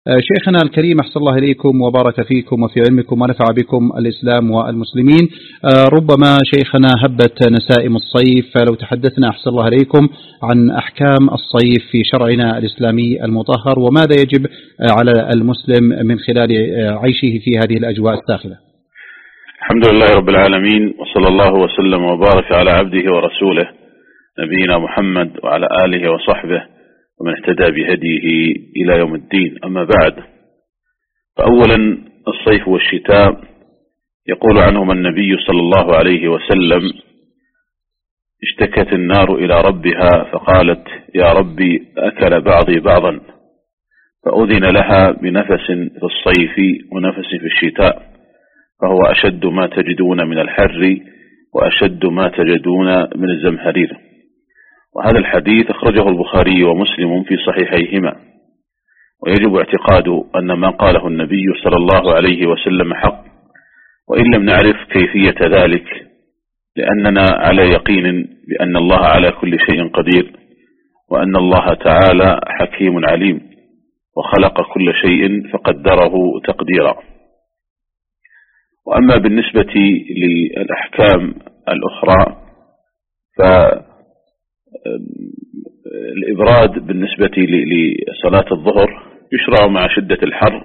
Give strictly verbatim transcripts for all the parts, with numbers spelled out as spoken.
شيخنا الكريم، أحسن الله إليكم وبارك فيكم وفي علمكم ونفع بكم الإسلام والمسلمين. ربما شيخنا هبت نسائم الصيف، فلو تحدثنا أحسن الله إليكم عن أحكام الصيف في شرعنا الإسلامي المطهر، وماذا يجب على المسلم من خلال عيشه في هذه الأجواء الساخنة. الحمد لله رب العالمين، وصلى الله وسلم وبارك على عبده ورسوله نبينا محمد وعلى آله وصحبه ومن اهتدى بهديه إلى يوم الدين. أما بعد، فأولا الصيف والشتاء يقول عنهما النبي صلى الله عليه وسلم: اشتكت النار إلى ربها فقالت: يا ربي أكل بعضي بعضا، فأذن لها بنفس في الصيف ونفس في الشتاء، فهو أشد ما تجدون من الحر وأشد ما تجدون من الزمهرير. وهذا الحديث أخرجه البخاري ومسلم في صحيحيهما، ويجب اعتقاد أن ما قاله النبي صلى الله عليه وسلم حق، وإن لم نعرف كيفية ذلك، لأننا على يقين بأن الله على كل شيء قدير، وأن الله تعالى حكيم عليم، وخلق كل شيء فقدره تقديرا. وأما بالنسبة للأحكام الأخرى، فالإبراد بالنسبة لصلاة الظهر يشرع مع شدة الحر،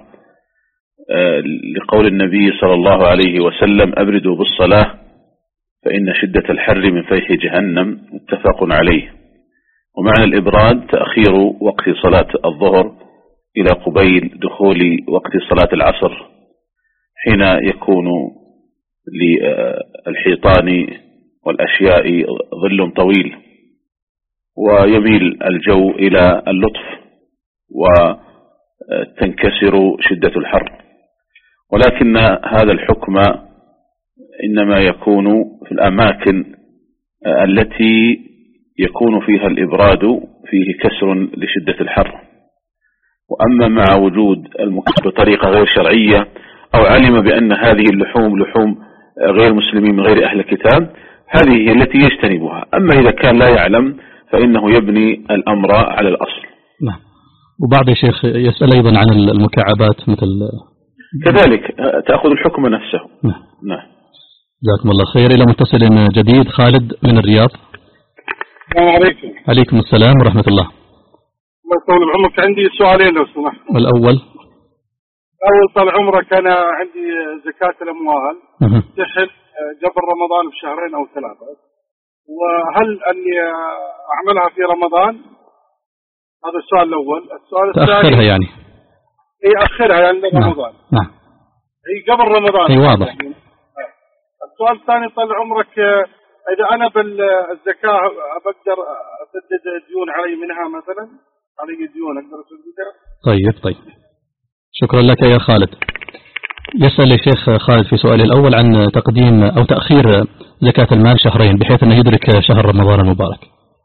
لقول النبي صلى الله عليه وسلم: أبردوا بالصلاة فإن شدة الحر من فيح جهنم، متفق عليه. ومعنى الإبراد تأخير وقت صلاة الظهر إلى قبيل دخول وقت صلاة العصر، حين يكون للحيطان والأشياء ظل طويل، ويميل الجو إلى اللطف وتنكسر شدة الحر. ولكن هذا الحكم إنما يكون في الأماكن التي يكون فيها الإبراد فيه كسر لشدة الحر. وأما مع وجود المكس بطريقة غير شرعية، أو علم بأن هذه اللحوم لحوم غير مسلمين من غير أهل الكتاب، هذه هي التي يجتنبها. أما إذا كان لا يعلم فإنه يبني الأمر على الأصل. نعم. وبعض الشيخ يسأل أيضا عن المكعبات مثل كذلك تأخذ الحكم نفسه. نعم. نعم. جزاكم الله خير. إلى متصل جديد، خالد من الرياض. السلام عليكم. عليكم السلام ورحمة الله. الله يطول بعمرك، عندي سؤالين لو سمحت. والأول أول طال عمرك، أنا عندي زكاة الأموال تحل قبل رمضان بشهرين أو ثلاثة، وهل أني أعملها في رمضان؟ هذا السؤال الأول. السؤال الثاني، تأخرها يعني؟ إيه، أخرها يعني رمضان. نعم. إيه، قبل رمضان. إيه، واضح. يعني. السؤال الثاني، طال عمرك، إذا أنا بالزكاة بقدر أسدد ديون علي منها، مثلا علي ديون أقدر أسددها؟ طيب طيب، شكرا لك يا خالد. يسأل الشيخ خالد في سؤاله الأول عن تقديم أو تأخير زكاة المال شهرين بحيث أنه يدرك شهر رمضان المبارك.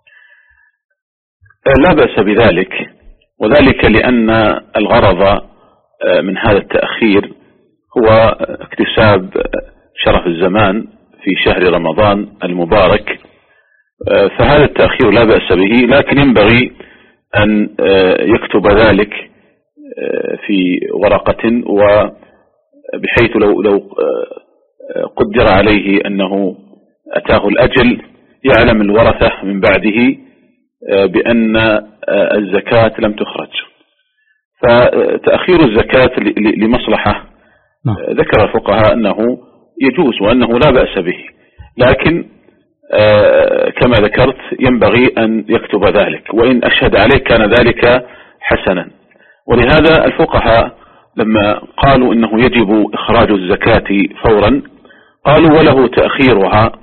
لا بأس بذلك، وذلك لأن الغرض من هذا التأخير هو اكتساب شرف الزمان في شهر رمضان المبارك، فهذا التأخير لا بأس به، لكن ينبغي أن يكتب ذلك في ورقة، وبحيث لو لو قدر عليه أنه أتاه الأجل يعلم الورثة من بعده بأن الزكاة لم تخرج. فتأخير الزكاة لمصلحة ذكر الفقهاء أنه يجوز وأنه لا بأس به، لكن كما ذكرت ينبغي أن يكتب ذلك، وإن أشهد عليه كان ذلك حسنا. ولهذا الفقهاء لما قالوا إنه يجب إخراج الزكاة فورا، قالوا وله تأخيرها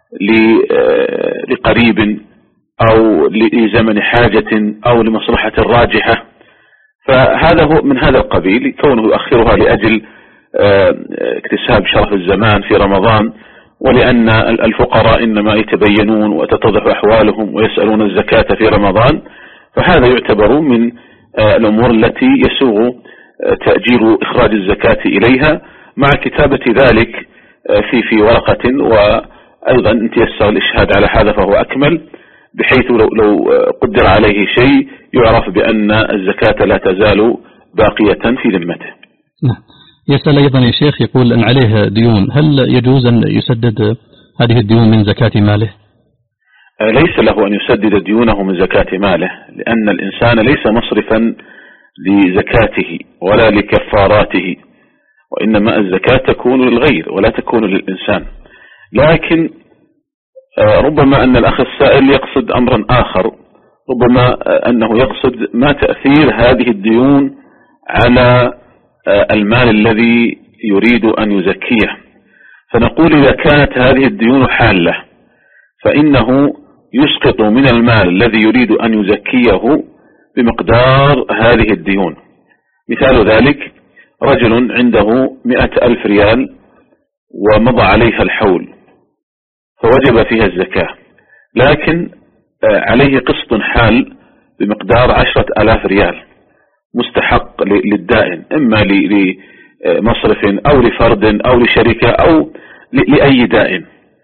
لقريب أو لزمن حاجة أو لمصلحة راجحة، فهذا هو من هذا القبيل، كونه يؤخرها لأجل اكتساب شرف الزمان في رمضان، ولأن الفقراء إنما يتبينون وتتضح أحوالهم ويسألون الزكاة في رمضان، فهذا يعتبر من الأمور التي يسوغ تأجيل إخراج الزكاة إليها، مع كتابة ذلك في في ورقة، وأيضا أن تيسر الإشهاد على هذا فهو أكمل، بحيث لو, لو قدر عليه شيء يعرف بأن الزكاة لا تزال باقية في ذمته. نعم. يسأل أيضا يا شيخ، يقول أن عليه ديون، هل يجوز أن يسدد هذه الديون من زكاة ماله؟ ليس له أن يسدد ديونه من زكاة ماله، لأن الإنسان ليس مصرفا لزكاته ولا لكفاراته، وإنما الزكاة تكون للغير ولا تكون للإنسان. لكن ربما أن الأخ السائل يقصد أمرا آخر، ربما أنه يقصد ما تأثير هذه الديون على المال الذي يريد أن يزكيه. فنقول إذا كانت هذه الديون حالة فإنه يسقط من المال الذي يريد أن يزكيه بمقدار هذه الديون. مثال ذلك رجل عنده مئة ألف ريال ومضى عليها الحول فوجب فيها الزكاة، لكن عليه قسط حال بمقدار عشرة ألاف ريال مستحق للدائن، إما لمصرف أو لفرد أو لشركة أو لأي دائن،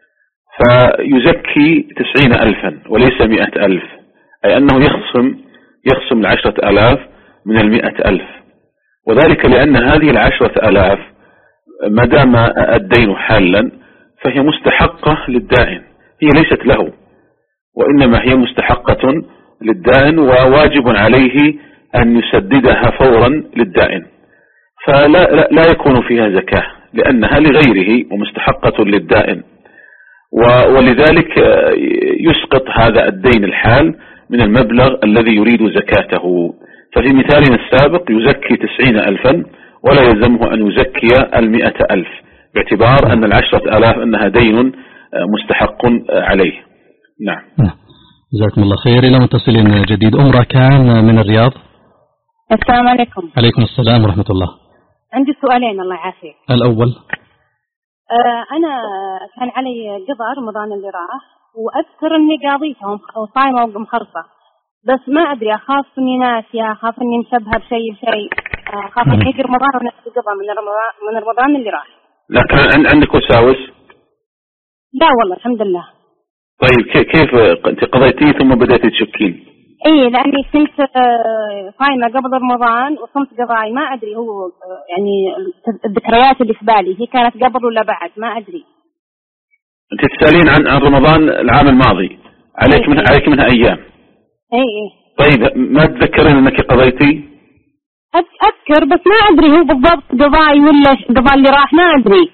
فيزكي تسعين ألفا وليس مئة ألف، أي أنه يخصم يخصم العشرة ألاف من المئة ألف، وذلك لأن هذه العشرة ألاف ما دام الدين حالا فهي مستحقة للدائن، هي ليست له وإنما هي مستحقة للدائن وواجب عليه أن يسددها فورا للدائن، فلا لا يكون فيها زكاة لأنها لغيره ومستحقة للدائن، ولذلك يسقط هذا الدين الحال من المبلغ الذي يريد زكاته. ففي مثالنا السابق يزكي تسعين ألفا ولا يلزمه أن يزكي المئة ألف باعتبار أن العشرة ألاف أنها دين مستحق عليه. نعم. جزاكم الله خير. إلى متصل جديد. أم راكان من الرياض. السلام عليكم. عليكم السلام ورحمة الله. عندي سؤالين الله يعافيك. الأول آه أنا كان علي قضاء رمضان اللي راح وأذكر إني قاضيتهم وصايمة ومخرصة، بس ما أدري أخاف إني ناسية، أخاف إني مشبهة بشيء بشيء، أخاف إني يجي رمضان ونفس قضاء من رمضان من رمضان اللي راح. لكن عندك وساوس؟ لا والله الحمد لله. طيب كيف أنت قضيتيه ثم بدأت تشكين؟ إيه لأني كنت صايمة قبل رمضان وصمت قضائي، ما أدري هو يعني الذكريات اللي في بالي هي كانت قبل ولا بعد ما أدري. أنت تسألين عن عن رمضان العام الماضي، عليك إيه منها عليك منها أيام. إيه إيه. طيب ما تذكرين أنك قضيتي؟ أذكر بس ما أدري هو بالضبط قضائي ولا قضاء اللي راح، ما أدري.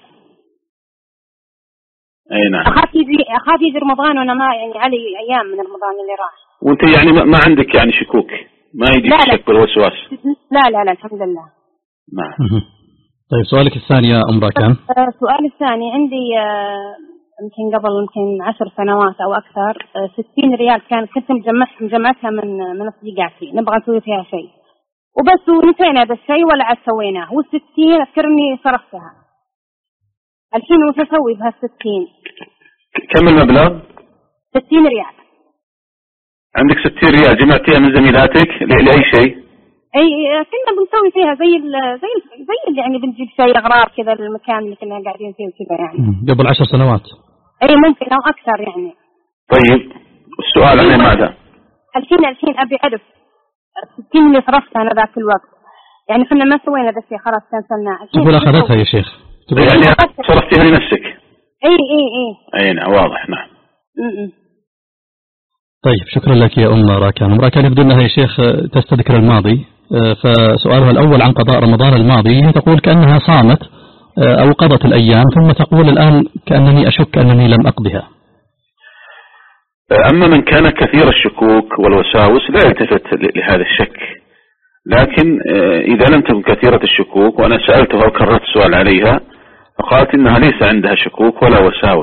أي نعم. أخاف يجي أخاف يجي رمضان وأنا ما يعني علي أيام من رمضان اللي راح. وأنت يعني ما عندك يعني شكوك، ما يجيك شك والوسواس؟ لا لا لا الحمد لله. نعم. طيب سؤالك الثاني يا أم راكان. السؤال الثاني عندي يمكن قبل يمكن عشر سنوات أو أكثر ستين ريال كان كنت مجمع مجمعتها من من صديقاتي نبغى نسوي فيها شيء وبس ونسينا هذا الشيء ولا عاد سويناه، والستين أذكرني صرفتها. الحين وش أسوي بهالستين؟ كم المبلغ؟ ستين ريال. عندك ستين ريال جمعتيها من زميلاتك لأي شيء؟ أي كنا بنسوي فيها زي ال زي ال زي اللي يعني بنجيب شيء أغراض كذا المكان اللي كنا قاعدين فيه وكذا يعني. قبل عشر سنوات. أي ممكن أو أكثر يعني. طيب السؤال عن ماذا؟ الحين الحين أبي أعرف الستين اللي صرفتها أنا ذاك الوقت، يعني إحنا ما سوينا ذا الشيء خلاص كنسلناه. تقول أخذتها يا شيخ. تقول يعني صرفتها لنفسك. أي أي أي. أي نعم واضح. نعم. م-م. طيب شكرا لك يا أم راكان. أم راكان يبدو أنها يا شيخ تستذكر الماضي، فسؤالها الأول عن قضاء رمضان الماضي، هي تقول كأنها صامت أو قضت الأيام ثم تقول الآن كأنني أشك أنني لم أقضها. أما من كان كثير الشكوك والوساوس لا يلتفت لهذا الشك، لكن إذا لم تكن كثيرة الشكوك وأنا سألتها وكررت السؤال عليها فقالت إنها ليس عندها شكوك ولا وساوس،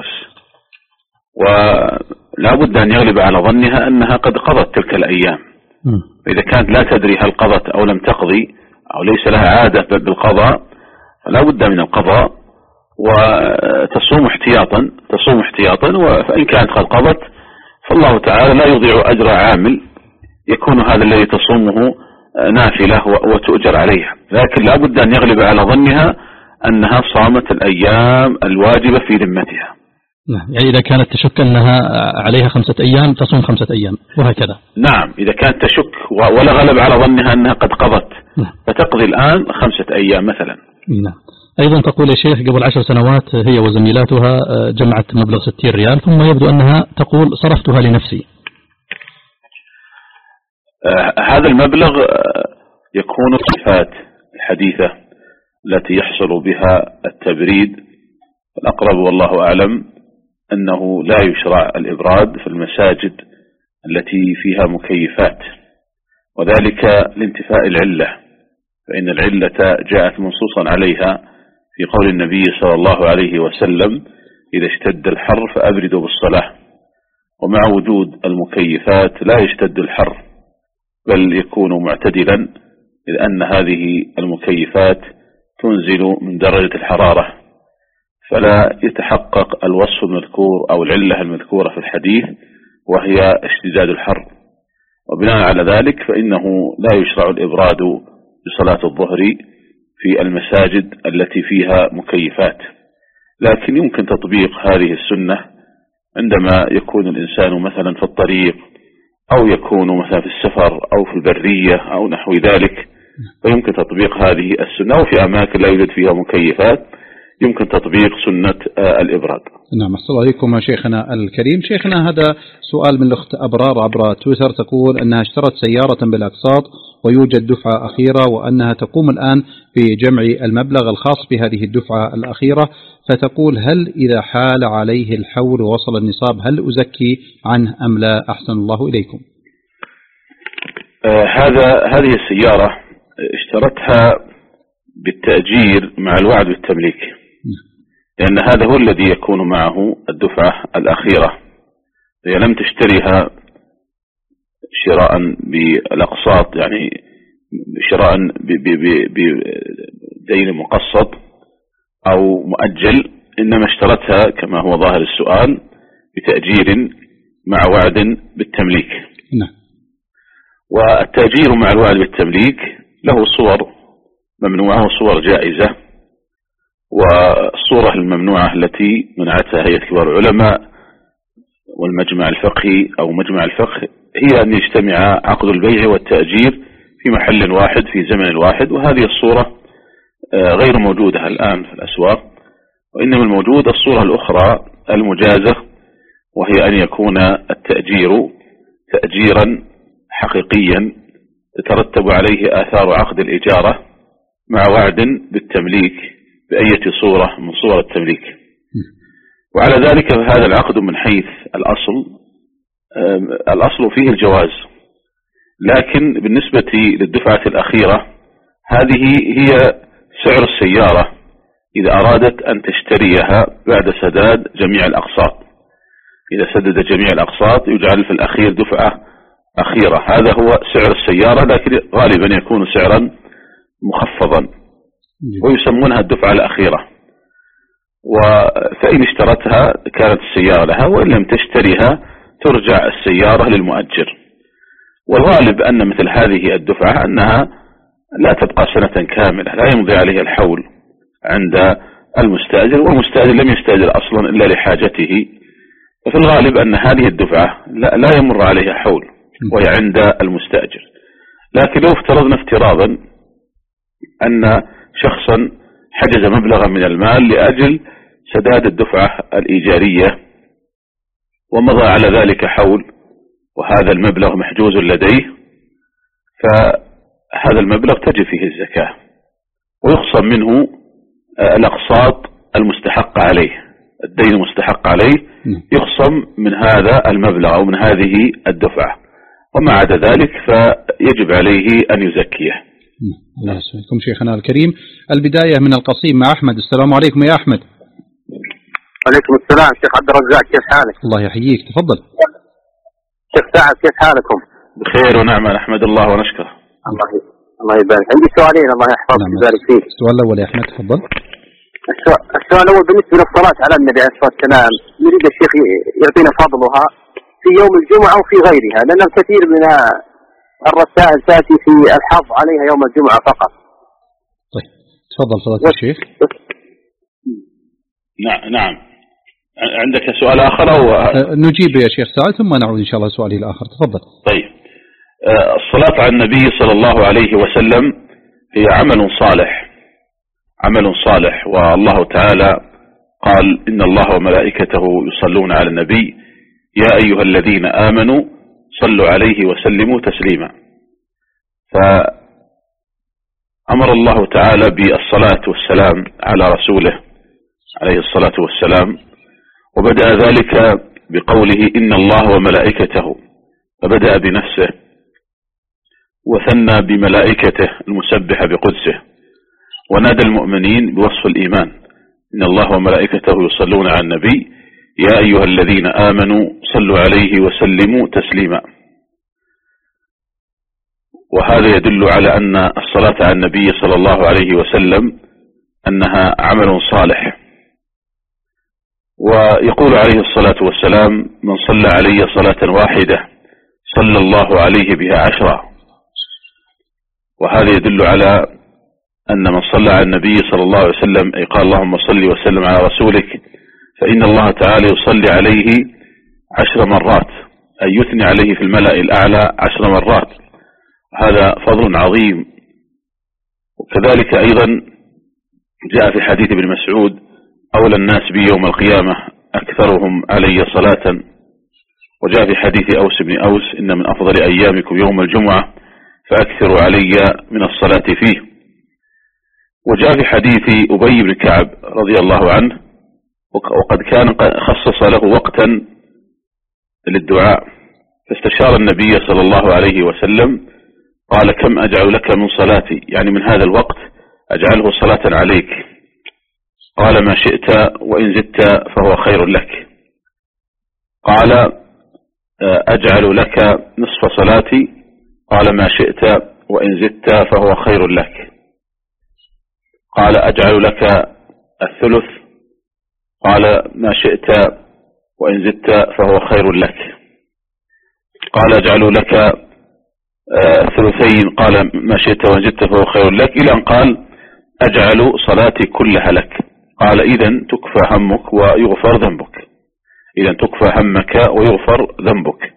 ولا بد أن يغلب على ظنها أنها قد قضت تلك الأيام. إذا كانت لا تدري هل قضت أو لم تقضي أو ليس لها عادة بالقضاء فلا بد من القضاء وتصوم احتياطا تصوم احتياطا فإن كانت قد قضت فالله تعالى لا يضيع أجر عامل يكون هذا الذي تصومه نافلة وتؤجر عليها، لكن لا بد أن يغلب على ظنها أنها صامت الأيام الواجبة في ذمتها. نعم، يعني إذا كانت تشك أنها عليها خمسة أيام تصوم خمسة أيام وهكذا. نعم، إذا كانت تشك ولا غلب على ظنها أنها قد قضت نعم. فتقضي الآن خمسة أيام مثلا. نعم. أيضا تقول يا شيخ قبل عشر سنوات هي وزميلاتها جمعت مبلغ ستين ريال ثم يبدو أنها تقول صرفتها لنفسي. آه هذا المبلغ يكون الصفات الحديثة التي يحصل بها التبريد. الأقرب والله أعلم أنه لا يشرع الإبراد في المساجد التي فيها مكيفات، وذلك لانتفاء العلة، فإن العلة جاءت منصوصا عليها في قول النبي صلى الله عليه وسلم إذا اشتد الحر فأبردوا بالصلاة. ومع وجود المكيفات لا يشتد الحر بل يكون معتدلا، إذ أن هذه المكيفات تنزل من درجة الحرارة، فلا يتحقق الوصف المذكور أو العلة المذكورة في الحديث وهي اشتداد الحر. وبناء على ذلك فإنه لا يشرع الإبراد بصلاة الظهر في المساجد التي فيها مكيفات، لكن يمكن تطبيق هذه السنة عندما يكون الإنسان مثلا في الطريق أو يكون مثلا في السفر أو في البرية أو نحو ذلك، فيمكن تطبيق هذه السنة. وفي أماكن لا يوجد فيها مكيفات يمكن تطبيق سنة الإبراد. نعم، أحسن الله عليكم شيخنا الكريم. شيخنا هذا سؤال من الأخت أبرار عبر تويتر، تقول أنها اشترت سيارة بالأقساط ويوجد دفعة أخيرة وأنها تقوم الآن بجمع المبلغ الخاص بهذه الدفعة الأخيرة، فتقول هل إذا حال عليه الحول ووصل النصاب هل أزكي عنه أم لا؟ أحسن الله إليكم. آه هذا هذه السيارة اشترتها بالتأجير مع الوعد بالتمليك، لأن هذا هو الذي يكون معه الدفعة الأخيرة. هي لم تشتريها شراء بالأقساط، يعني شراء بدين مقسط أو مؤجل، إنما اشترتها كما هو ظاهر السؤال بتأجير مع وعد بالتمليك. نعم. والتأجير مع الوعد بالتمليك له صور ممنوعة وصور جائزة، والصورة الممنوعة التي منعتها هيئة كبار العلماء والمجمع الفقهي أو مجمع الفقه هي أن يجتمع عقد البيع والتأجير في محل واحد في زمن واحد، وهذه الصورة غير موجودة الآن في الأسواق، وإنما الموجود الصورة الأخرى المجازة، وهي أن يكون التأجير تأجيرا حقيقيا تترتب عليه آثار عقد الإجارة مع وعد بالتمليك بأية صورة من صور التمليك. وعلى ذلك فهذا العقد من حيث الأصل الأصل فيه الجواز، لكن بالنسبة للدفعة الأخيرة هذه هي سعر السيارة إذا أرادت أن تشتريها بعد سداد جميع الأقساط. إذا سدد جميع الأقساط يجعل في الأخير دفعة أخيرة، هذا هو سعر السيارة، لكن غالبا يكون سعرا مخفضا ويسمونها الدفعة الأخيرة. فإن اشترتها كانت السيارة لها، وإن لم تشتريها ترجع السيارة للمؤجر. والغالب أن مثل هذه الدفعة أنها لا تبقى سنة كاملة، لا يمضي عليها الحول عند المستأجر، والمستأجر لم يستأجر أصلا إلا لحاجته، ففي الغالب أن هذه الدفعة لا يمر عليها حول وهي عند المستأجر. لكن لو افترضنا افتراضا أن شخصا حجز مبلغا من المال لأجل سداد الدفعة الإيجارية ومضى على ذلك حول وهذا المبلغ محجوز لديه، فهذا المبلغ تجب فيه الزكاة ويخصم منه الأقساط المستحق عليه، الدين المستحق عليه يخصم من هذا المبلغ أو من هذه الدفعة، وما عدا ذلك فيجب عليه أن يزكيه. الله يسعدكم شيخنا الكريم. البداية من القصيم مع أحمد. السلام عليكم يا أحمد. عليكم السلام شيخ عبد الرزاق، كيف حالك؟ الله يحييك، تفضل. شيخ سعد كيف حالكم؟ بخير ونعمة نحمد الله ونشكره. الله الله يبارك. عندي سؤالين الله يحفظك ويبارك فيك. السؤال الأول يا أحمد تفضل. السؤال الأول بالنسبة للصلاة على النبي عليه الصلاة والسلام، نريد الشيخ يعطينا فضلها في يوم الجمعة وفي غيرها، لأن الكثير من الرسائل تأتي في الحظ عليها يوم الجمعة فقط. طيب تفضل فضيلة الشيخ. نعم نعم عندك سؤال آخر أو نجيب يا شيخ سعد ثم نعود إن شاء الله سؤالي الآخر. تفضل. طيب، الصلاة على النبي صلى الله عليه وسلم هي عمل صالح، عمل صالح، والله تعالى قال إن الله وملائكته يصلون على النبي يا أيها الذين آمنوا صلوا عليه وسلموا تسليما. فأمر الله تعالى بالصلاة والسلام على رسوله عليه الصلاة والسلام، وبدأ ذلك بقوله إن الله وملائكته، فبدأ بنفسه وثنى بملائكته المسبحة بقدسه، ونادى المؤمنين بوصف الإيمان إن الله وملائكته يصلون على النبي يا أيها الذين آمنوا صلوا عليه وسلموا تسليما. وهذا يدل على أن الصلاة على النبي صلى الله عليه وسلم أنها عمل صالح. ويقول عليه الصلاة والسلام من صلى علي صلاة واحدة صلى الله عليه بها عشرة. وهذا يدل على أن من صلى على النبي صلى الله عليه وسلم أي قال اللهم صل وسلم على رسولك فإن الله تعالى يصلي عليه عشر مرات، أي يثني عليه في الملأ الأعلى عشر مرات. هذا فضل عظيم. وكذلك أيضا جاء في حديث ابن مسعود أولى الناس بي يوم القيامة أكثرهم علي صلاة. وجاء في حديث أوس بن أوس إن من أفضل أيامكم يوم الجمعة فأكثروا علي من الصلاة فيه. وجاء في حديث أبي بن كعب رضي الله عنه وقد كان خصص له وقتا للدعاء، فاستشار النبي صلى الله عليه وسلم قال كم أجعل لك من صلاتي، يعني من هذا الوقت أجعله صلاة عليك؟ قال ما شئت وإن زدت فهو خير لك. قال أجعل لك نصف صلاتي؟ قال ما شئت وإن زدت فهو خير لك. قال أجعل لك الثلث؟ قال ما شئت وإن زدت فهو خير لك. قال أجعل لك ثلثين؟ قال ما شئت وإن زدت فهو خير لك، إلى أن قال أجعل صلاتي كلها لك. قال إذن تكفى همك ويغفر ذنبك، إذن تكفى همك ويغفر ذنبك.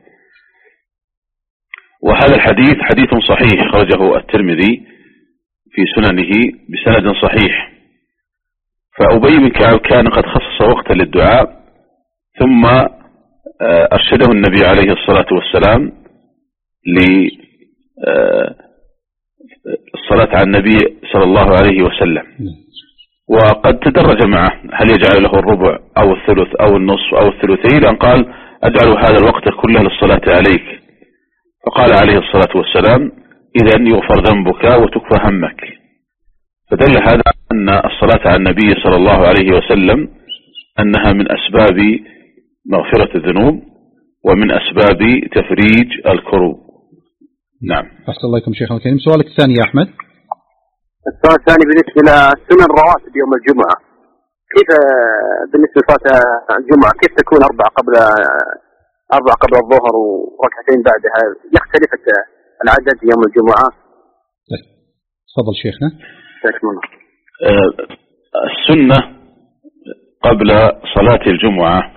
وهذا الحديث حديث صحيح خرجه الترمذي في سننه بسند صحيح. فأبي بن كعب كان قد خصص وقتا للدعاء، ثم أرشده النبي عليه الصلاة والسلام للصلاة على النبي صلى الله عليه وسلم، وقد تدرج معه هل يجعل له الربع أو الثلث أو النصف أو الثلثين، لأن قال أجعل هذا الوقت كله للصلاة عليك. فقال عليه الصلاة والسلام إذن يغفر ذنبك وتكفى همك. فدل هذا أن الصلاة على النبي صلى الله عليه وسلم أنها من أسباب مغفرة الذنوب ومن أسباب تفريج الكروب. نعم. أحسن الله إليكم شيخنا الكريم. سؤالك الثاني يا أحمد. السؤال الثاني بالنسبة لسنن الرواتب يوم الجمعة، كيف بالنسبة لصلاة الجمعة كيف تكون أربعة قبل أربعة قبل الظهر وركعتين بعدها؟ يختلف العدد يوم الجمعة. تفضل شيخنا. السنة قبل صلاة الجمعة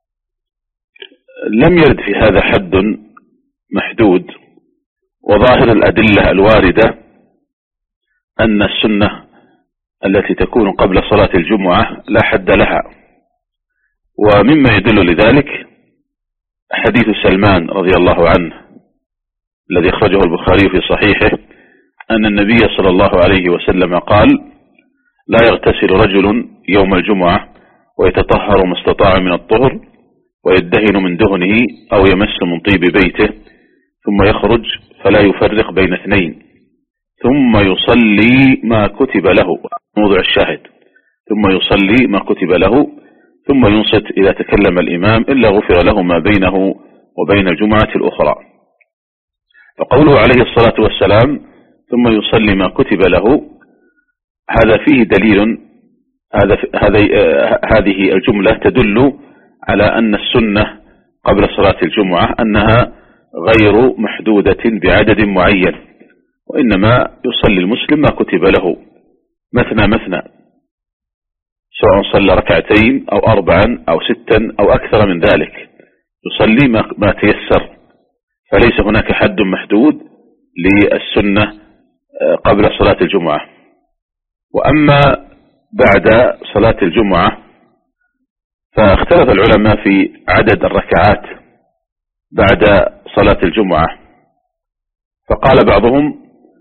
لم يرد في هذا حد محدود، وظاهر الأدلة الواردة أن السنة التي تكون قبل صلاة الجمعة لا حد لها. ومما يدل لذلك حديث سلمان رضي الله عنه الذي أخرجه البخاري في صحيحه أن النبي صلى الله عليه وسلم قال لا يغتسل رجل يوم الجمعة ويتطهر ما استطاع من الطهر ويدهن من دهنه أو يمس من طيب بيته ثم يخرج فلا يفرق بين اثنين ثم يصلي ما كتب له، موضع الشاهد، ثم يصلي ما كتب له ثم ينصت إذا تكلم الإمام إلا غفر له ما بينه وبين الجمعة الأخرى. فقوله عليه الصلاة والسلام ثم يصلي ما كتب له، هذا فيه دليل، هذا هذه الجملة تدل على أن السنة قبل صلاة الجمعة أنها غير محدودة بعدد معين، وإنما يصلي المسلم ما كتب له مثنى مثنى، سواء صلى ركعتين أو أربعا أو ستا أو أكثر من ذلك، يصلي ما, ما تيسر، فليس هناك حد محدود للسنة قبل صلاة الجمعة. وأما بعد صلاة الجمعة فاختلف العلماء في عدد الركعات بعد صلاة الجمعة، فقال بعضهم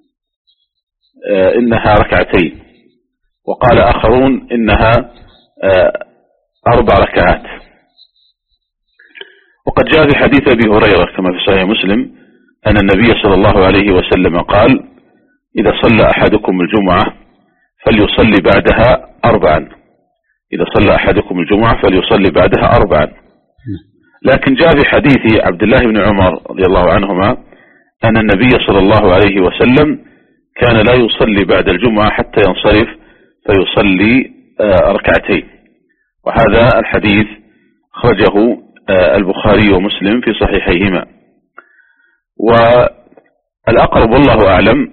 إنها ركعتين، وقال آخرون إنها أربع ركعات. وقد جاء في حديث أبي هريرة كما في صحيح مسلم أن النبي صلى الله عليه وسلم قال: إذا صلى أحدكم الجمعة فليصلي بعدها أربعا، إذا صلى أحدكم الجمعة فليصلي بعدها أربعا. لكن جاء في حديث عبد الله بن عمر رضي الله عنهما أن النبي صلى الله عليه وسلم كان لا يصلي بعد الجمعة حتى ينصرف فيصلي ركعتين، وهذا الحديث خرجه البخاري ومسلم في صحيحيهما. والأقرب والله أعلم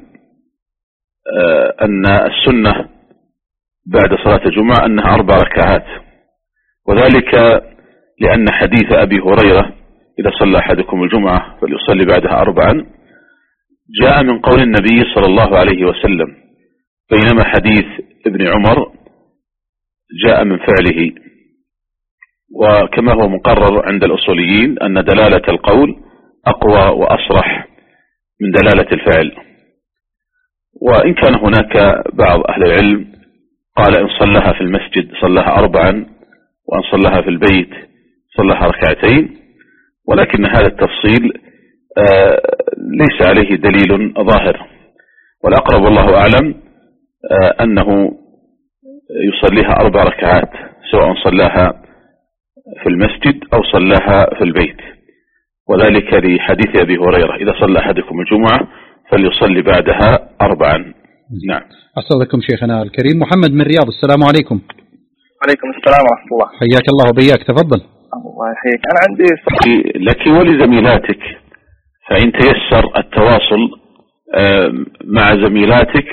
أن السنة بعد صلاة الجمعة أنها أربع ركعات، وذلك لأن حديث أبي هريرة إذا صلى أحدكم الجمعة فليصلي بعدها أربعا جاء من قول النبي صلى الله عليه وسلم، بينما حديث ابن عمر جاء من فعله. وكما هو مقرر عند الأصوليين أن دلالة القول أقوى وأصرح من دلالة الفعل. وإن كان هناك بعض أهل العلم قال إن صلها في المسجد صلها أربعا، وأن صلها في البيت صلها ركعتين، ولكن هذا التفصيل ليس عليه دليل ظاهر، والأقرب والله أعلم أنه يصليها أربع ركعات سواء صلاها في المسجد أو صلاها في البيت، وذلك لحديث أبي هريرة إذا صلى أحدكم الجمعة فليصلي بعدها أربعا. نعم. أستاذكم شيخنا الكريم محمد من رياض، السلام عليكم. عليكم السلام ورحمة الله. حياك الله وبياك، تفضل. الله يحييك. أنا عندي سؤال لك ولزميلاتك، فإن تيسر التواصل مع زميلاتك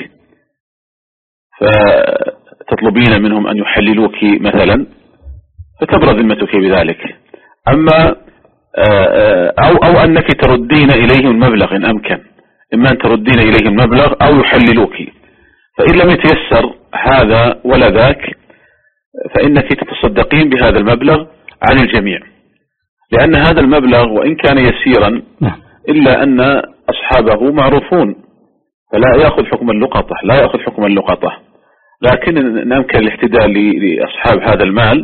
فتطلبين منهم أن يحللوك مثلا فتبرز ذمتك بذلك، أما أو, أو أنك تردين إليهم المبلغ إن أمكن، إما أن تردين إليهم المبلغ أو يحللوك. فإن لم يتيسر هذا ولا ذاك فإنك تتصدقين بهذا المبلغ عن الجميع، لأن هذا المبلغ وإن كان يسيرا إلا أن أصحابه معروفون، فلا يأخذ حكم اللقطة، لا يأخذ حكم اللقطة، لكن إن أمكن الاحتداء لأصحاب هذا المال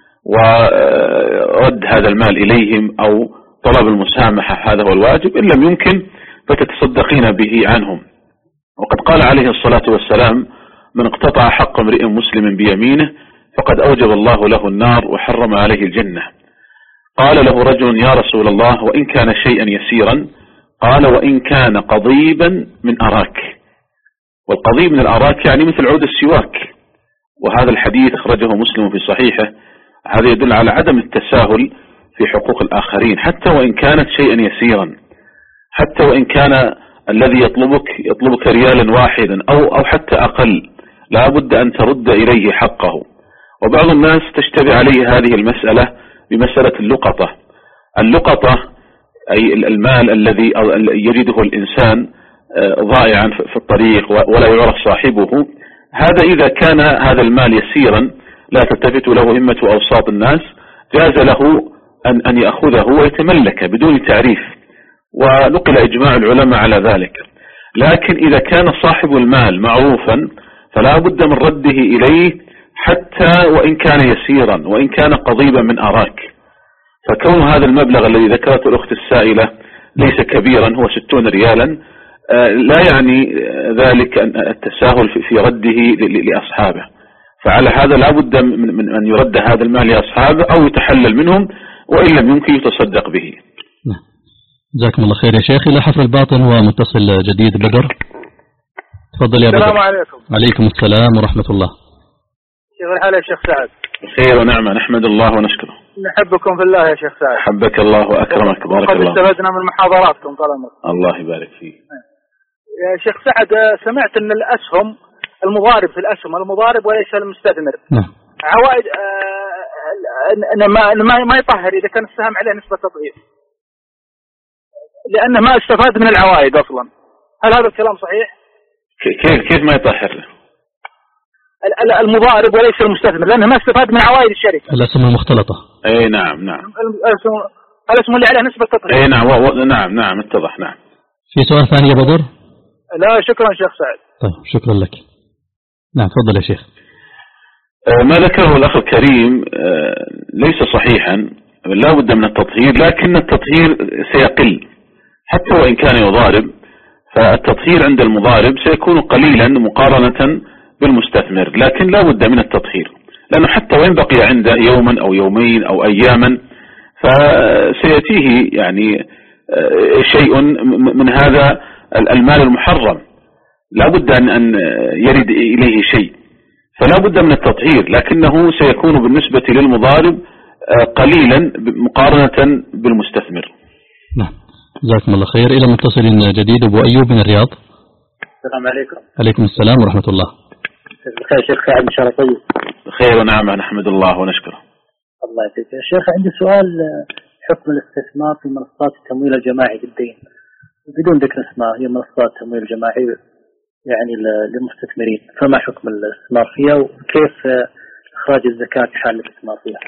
ورد هذا المال إليهم أو طلب المسامحة هذا هو الواجب. إن لم يمكن فتتصدقين به عنهم. وقد قال عليه الصلاة والسلام: من اقتطع حق امرئ مسلم بيمينه فقد أوجب الله له النار وحرم عليه الجنة. قال له رجل: يا رسول الله وإن كان شيئا يسيرا؟ قال: وإن كان قضيبا من أراك. والقضيب من الأراك يعني مثل عود السواك، وهذا الحديث أخرجه مسلم في صحيحه. هذا يدل على عدم التساهل في حقوق الآخرين حتى وإن كانت شيئا يسيرا، حتى وإن كان الذي يطلبك يطلبك ريالا واحدا أو, أو حتى أقل، لا بد أن ترد إليه حقه. وبعض الناس تشتبه عليه هذه المسألة بمسألة اللقطة. اللقطة أي المال الذي يجده الإنسان ضائعا في الطريق ولا يعرف صاحبه، هذا إذا كان هذا المال يسيرا لا تلتفت له همة أوساط الناس جاز له أن, أن يأخذه ويتملك بدون تعريف، ونقل إجماع العلماء على ذلك. لكن إذا كان صاحب المال معروفا فلا بد من رده إليه حتى وإن كان يسيرا وإن كان قضيبا من أراك. فكون هذا المبلغ الذي ذكرته الأخت السائلة ليس كبيرا، هو ستون ريالا، لا يعني ذلك التساهل في رده لأصحابه. فعلى هذا لا بد من أن يرد هذا المال لأصحابه أو يتحلل منهم، وإن لم يمكن يتصدق به. جزاكم الله خير يا شيخ. إلى حفر الباطن ومتصل جديد بدر، تفضل يا بدر. السلام عليكم. عليكم السلام ورحمة الله. كيف الحال يا شيخ سعد؟ خير ونعمة، نحمد الله ونشكره. نحبكم في الله يا شيخ سعد. حبك الله وأكرمك، بارك الله. وقد استفدنا من محاضراتكم طال عمرك. الله يبارك فيك. يا شيخ سعد، سمعت أن الأسهم المضارب في الأسهم المضارب وليس المستثمر. نعم. عوائد آه ما ما ما يطهر إذا كان السهم عليه نسبة تطهير، لأنه ما استفاد من العوائد أصلا. هل هذا الكلام صحيح؟ كيف كيف ما يطهر؟ المضارب وليس المستثمر، لأنه ما استفاد من عوائد الشركة. الأسهم المختلطة. أي نعم نعم. الأسهم اللي عليها نسبة تطهير. أي نعم و... نعم نعم اتضح. نعم. في سؤال ثاني يا بدر؟ لا شكرا شيخ سعد. طيب شكرا لك. نعم تفضل يا شيخ. ما ذكره الأخ الكريم ليس صحيحا، لا بد من التطهير، لكن التطهير سيقل حتى وإن كان يضارب، فالتطهير عند المضارب سيكون قليلا مقارنة بالمستثمر، لكن لا بد من التطهير، لأنه حتى وإن بقي عنده يوما أو يومين أو أياما فسيأتيه يعني شيء من هذا المال المحرم، لا بد أن يرد إليه شيء، فلا بد من التطهير، لكنه سيكون بالنسبة للمضارب قليلا مقارنة بالمستثمر. نعم جزاكم الله خير. إلى متصل جديد أبو أيوب من الرياض. السلام عليكم. عليكم السلام ورحمة الله. بخير شيخ سعد إن شاء الله طيب. بخير ونعم نحمد الله ونشكره. الله يسعدك يا شيخ. عندي سؤال، حكم الاستثمار في منصات التمويل الجماعي بالدين بدون ذكر اسماء، هي منصات التمويل الجماعي يعني للمستثمرين، فما حكم الاستثمار فيها وكيف إخراج الزكاة في حال الاستثمار فيها؟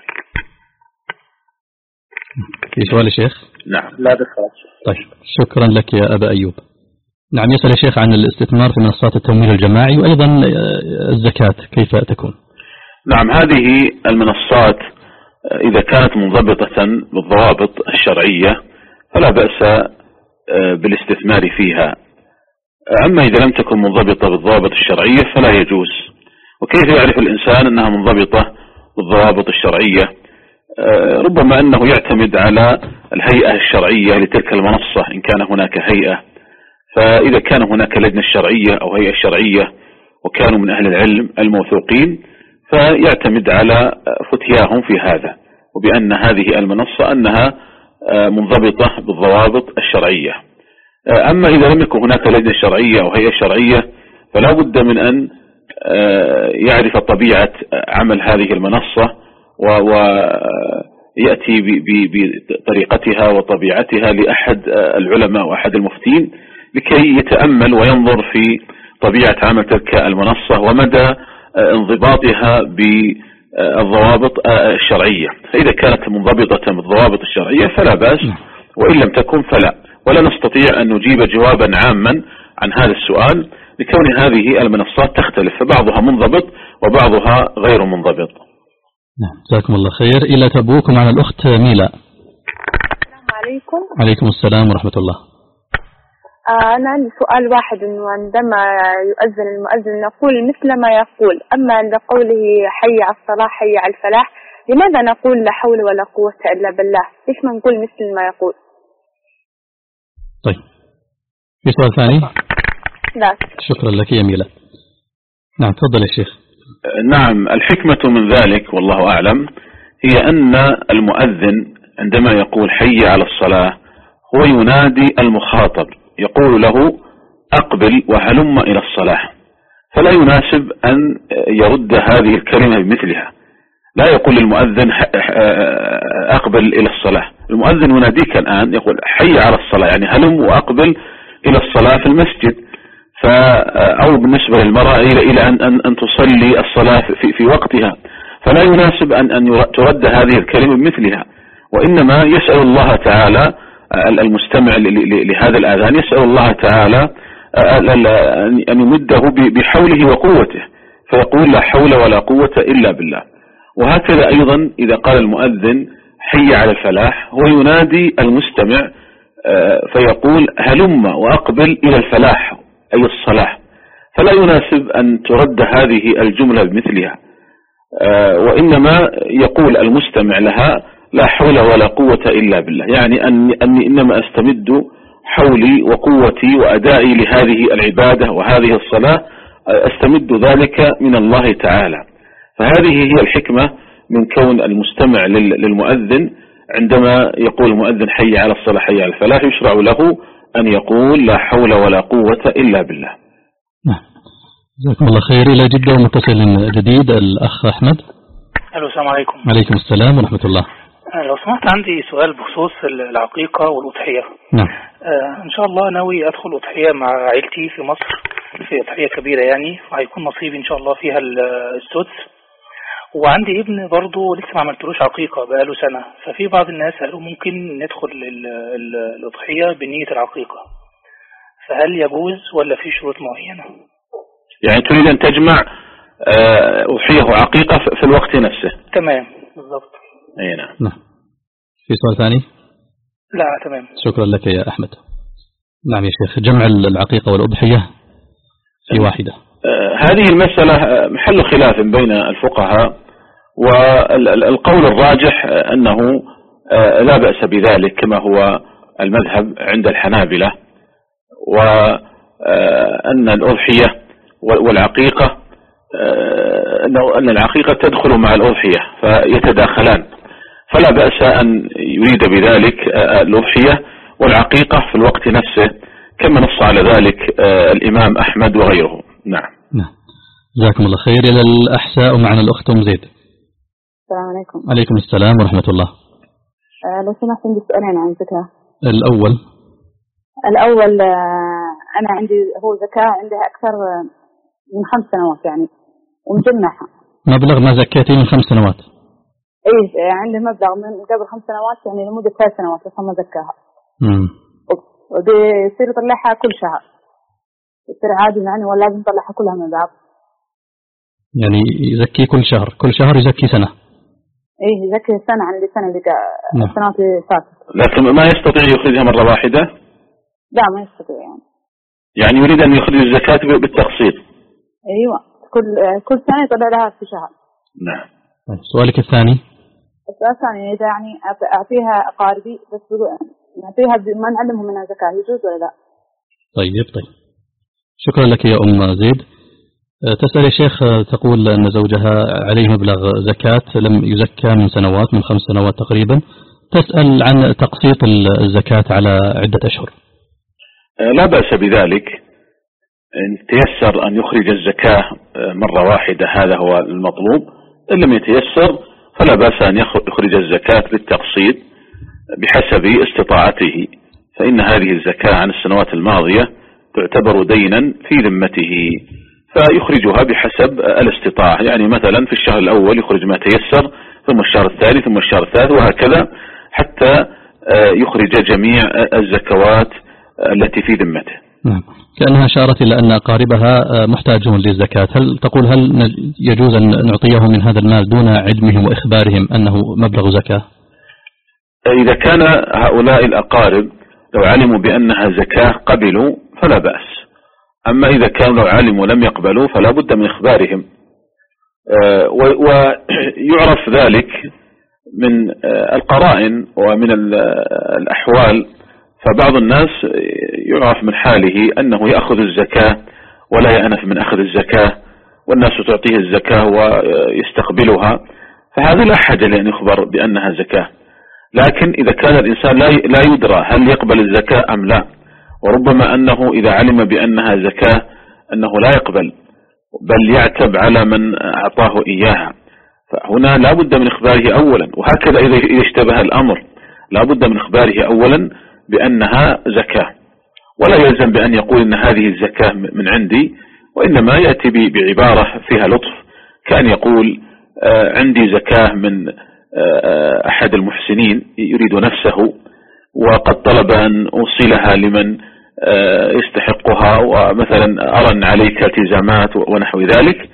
في سؤال يا شيخ؟ نعم. لا بإخراج. طيب شكرا لك يا أبا أيوب. نعم يسأل يا شيخ عن الاستثمار في منصات التمويل الجماعي وأيضا الزكاة كيف تكون؟ نعم هذه المنصات إذا كانت منضبطة بالضوابط الشرعية فلا بأس بالاستثمار فيها، أما إذا لم تكن منضبطة بالضوابط الشرعية فلا يجوز. وكيف يعرف الإنسان أنها منضبطة بالضوابط الشرعية؟ ربما أنه يعتمد على الهيئة الشرعية لتلك المنصة إن كان هناك هيئة، فإذا كان هناك لجنة شرعية أو هيئة شرعية وكانوا من أهل العلم الموثوقين فيعتمد على فتياهم في هذا، وبأن هذه المنصة أنها منضبطة بالضوابط الشرعية. أما إذا لم يكن هناك لجنة شرعية أو هيئة شرعية فلا بد من أن يعرف طبيعة عمل هذه المنصة ويأتي بطريقتها وطبيعتها لأحد العلماء وأحد المفتين لكي يتأمل وينظر في طبيعة عمل تلك المنصة ومدى انضباطها بالضوابط الشرعية. فإذا كانت منضبطة بالضوابط الشرعية فلا بأس، وإن لم تكن فلا. ولا نستطيع أن نجيب جوابا عاما عن هذا السؤال لكون هذه المنصات تختلف، فبعضها منضبط وبعضها غير منضبط. نعم جزاكم الله خير. إلى تبوك مع الأخت ميلا. السلام عليكم. عليكم السلام ورحمة الله. آه أنا عندي سؤال واحد، إنه عندما يؤذن المؤذن نقول مثل ما يقول، أما عند قوله حي على الصلاة حي على الفلاح لماذا نقول لا حول ولا قوة إلا بالله؟ ليش ما نقول مثل ما يقول؟ طيب في سؤال ثاني؟ لا شكرا لك يا ميلا. نعم تفضل يا شيخ. نعم الحكمة من ذلك والله أعلم هي أن المؤذن عندما يقول حي على الصلاة هو ينادي المخاطب، يقول له أقبل وهلم إلى الصلاة، فلا يناسب أن يرد هذه الكلمة بمثلها. لا يقول للمؤذن أقبل إلى الصلاة، المؤذن يناديك الآن يقول حي على الصلاة يعني هلم وأقبل إلى الصلاة في المسجد، أو بالنسبة للمرأة إلى إلى أن أن أن تصلي الصلاة في في وقتها، فلا يناسب أن أن ترد هذه الكلمة بمثلها، وإنما يسأل الله تعالى المستمع لهذا الآذان يسأل الله تعالى أن يمده بحوله وقوته، فيقول لا حول ولا قوة إلا بالله. وهكذا أيضا إذا قال المؤذن حي على الفلاح هو ينادي المستمع فيقول هلم وأقبل إلى الفلاح أي الصلاة، فلا يناسب أن ترد هذه الجملة بمثلها، وإنما يقول المستمع لها لا حول ولا قوة إلا بالله، يعني أني إنما أستمد حولي وقوتي وأدائي لهذه العبادة وهذه الصلاة أستمد ذلك من الله تعالى. فهذه هي الحكمة من كون المستمع للمؤذن عندما يقول المؤذن حي على الصلاة حي على الفلاح يشرع له أن يقول لا حول ولا قوة إلا بالله. نعم جزاكم الله خير. إلى جدة ومتصل جديد الأخ أحمد. الو السلام عليكم. عليكم السلام ورحمة الله. لو سمحت عندي سؤال بخصوص العقيقة والأضحية. نعم. آه إن شاء الله ناوي أدخل أضحية مع عائلتي في مصر في أضحية كبيرة يعني، وهيكون نصيبي إن شاء الله فيها السدس. وعندي ابن برضه لسه ما عملتلوش عقيقة بقاله سنة، ففي بعض الناس قالوا ممكن ندخل الأضحية بنية العقيقة، فهل يجوز ولا في شروط معينة؟ يعني تريد أن تجمع أضحية وعقيقة في الوقت نفسه؟ تمام بالضبط. أي نعم. نعم. في سؤال ثاني؟ لا تمام. شكرا لك يا أحمد. نعم يا شيخ، جمع العقيقة والأضحية في واحدة. آه هذه المسألة محل خلاف بين الفقهاء، والقول الراجح أنه آه لا بأس بذلك كما هو المذهب عند الحنابلة، وأن الأضحية والعقيقة آه أن العقيقة تدخل مع الأضحية فيتداخلان، فلا بأس أن يريد بذلك الأضحية والعقيقة في الوقت نفسه كما نص على ذلك الإمام أحمد وغيره. نعم. نعم. جزاكم الله خير. إلى الأحساء معنا الأخت أم زيد. السلام عليكم. عليكم السلام ورحمة الله. أه لو سمحت عندي سؤالين عن الزكاة. الأول الأول أنا عندي هو زكاة عندها أكثر من خمس سنوات يعني ومجمعها. مبلغ ما زكيتي من خمس سنوات؟ إيه عنده مبلغ من قبل خمس سنوات يعني لمدة ثلاث سنوات بس ما زكاها. امم. وبيصير يطلعها كل شهر. يصير عادي يعني ولا لازم يطلعها كلها من بعض؟ يعني يزكي كل شهر، كل شهر يزكي سنة. إيه يزكي السنة عن السنة اللي نعم. السنوات اللي فاتت. لكن ما يستطيع يخرجها مرة واحدة؟ لا ما يستطيع يعني. يعني يريد أن يخرج الزكاة بالتقسيط. أيوة كل كل سنة يطلع لها في شهر. نعم. سؤالك الثاني؟ السؤال الثاني إذا يعني أعطيها أقاربي بس نعطيها ما نعلمهم منها زكاة يجوز ولا لا؟ طيب طيب. شكرا لك يا أم زيد. تسأل يا شيخ، تقول أن زوجها عليه مبلغ زكاة لم يزكى من سنوات، من خمس سنوات تقريبا، تسأل عن تقسيط الزكاة على عدة أشهر. لا بأس بذلك إن تيسر أن يخرج الزكاة مرة واحدة، هذا هو المطلوب. إن لم يتيسر فلا بأس أن يخرج الزكاة بالتقسيط بحسب استطاعته، فإن هذه الزكاة عن السنوات الماضية تعتبر دينا في ذمته، فيخرجها بحسب الاستطاعة. يعني مثلا في الشهر الأول يخرج ما تيسر، ثم الشهر الثاني، ثم الشهر الثالث، وهكذا حتى يخرج جميع الزكوات التي في ذمته. نعم. كأنها أشارت إلى أن أقاربها محتاجون للزكاة، هل تقول هل يجوز أن نعطيهم من هذا المال دون علمهم وإخبارهم أنه مبلغ زكاة؟ إذا كان هؤلاء الأقارب لو علموا بأنها زكاة قبلوا فلا بأس، أما إذا كانوا لو علموا لم يقبلوا فلا بد من إخبارهم. ويعرف ذلك من القرائن ومن الأحوال، فبعض الناس يعرف من حاله أنه يأخذ الزكاة ولا يأنف من أخذ الزكاة، والناس تعطيه الزكاة ويستقبلها، فهذا لا حاجة لأن يخبر بأنها زكاة. لكن إذا كان الإنسان لا يدرى هل يقبل الزكاة أم لا، وربما أنه إذا علم بأنها زكاة أنه لا يقبل بل يعتب على من أعطاه إياها، فهنا لا بد من إخباره أولا. وهكذا إذا اشتبه الأمر لا بد من إخباره أولا بأنها زكاة، ولا يلزم بأن يقول إن هذه الزكاة من عندي، وإنما يأتي بعبارة فيها لطف، كأن يقول عندي زكاة من أحد المحسنين يريد نفسه وقد طلب أن أوصلها لمن يستحقها، ومثلا أرى أن عليك التزامات ونحو ذلك،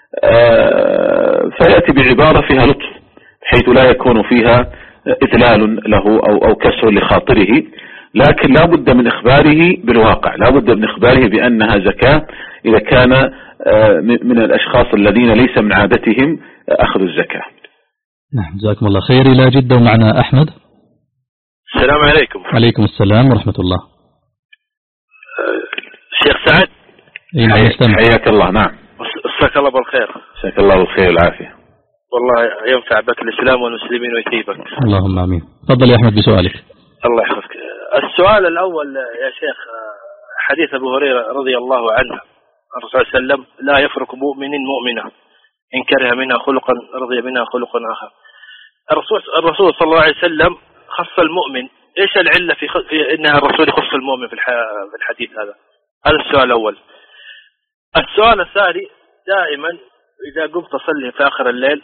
فيأتي بعبارة فيها لطف حيث لا يكون فيها إذلال له أو أو كسر لخاطره، لكن لا بد من إخباره بالواقع، لا بد من إخباره بأنها زكاة إذا كان من الأشخاص الذين ليس من عادتهم أخذ الزكاة. نعم. جزاكم الله خير. إلى جدة ومعنا أحمد. السلام عليكم. عليكم السلام ورحمة الله. شيخ سعد. حياك الله. نعم. مساك الله بالخير. مساك الله بالخير والعافية. والله ينفع بك الإسلام والمسلمين ويثيبك. اللهم آمين. تفضل يا أحمد بسؤالك. الله يحفظك. السؤال الأول يا شيخ، حديث أبو هريرة رضي الله عنه الرسول صلى الله عليه وسلم: لا يفرق مؤمن مؤمنة إن كره منها خلقا رضي منها خلقا آخر. الرسول الرسول صلى الله عليه وسلم خص المؤمن، إيش العلة في, في إنها الرسول يخص المؤمن في في الحديث هذا؟ هذا السؤال الأول. السؤال الثاني، دائما إذا قمت أصلي في آخر الليل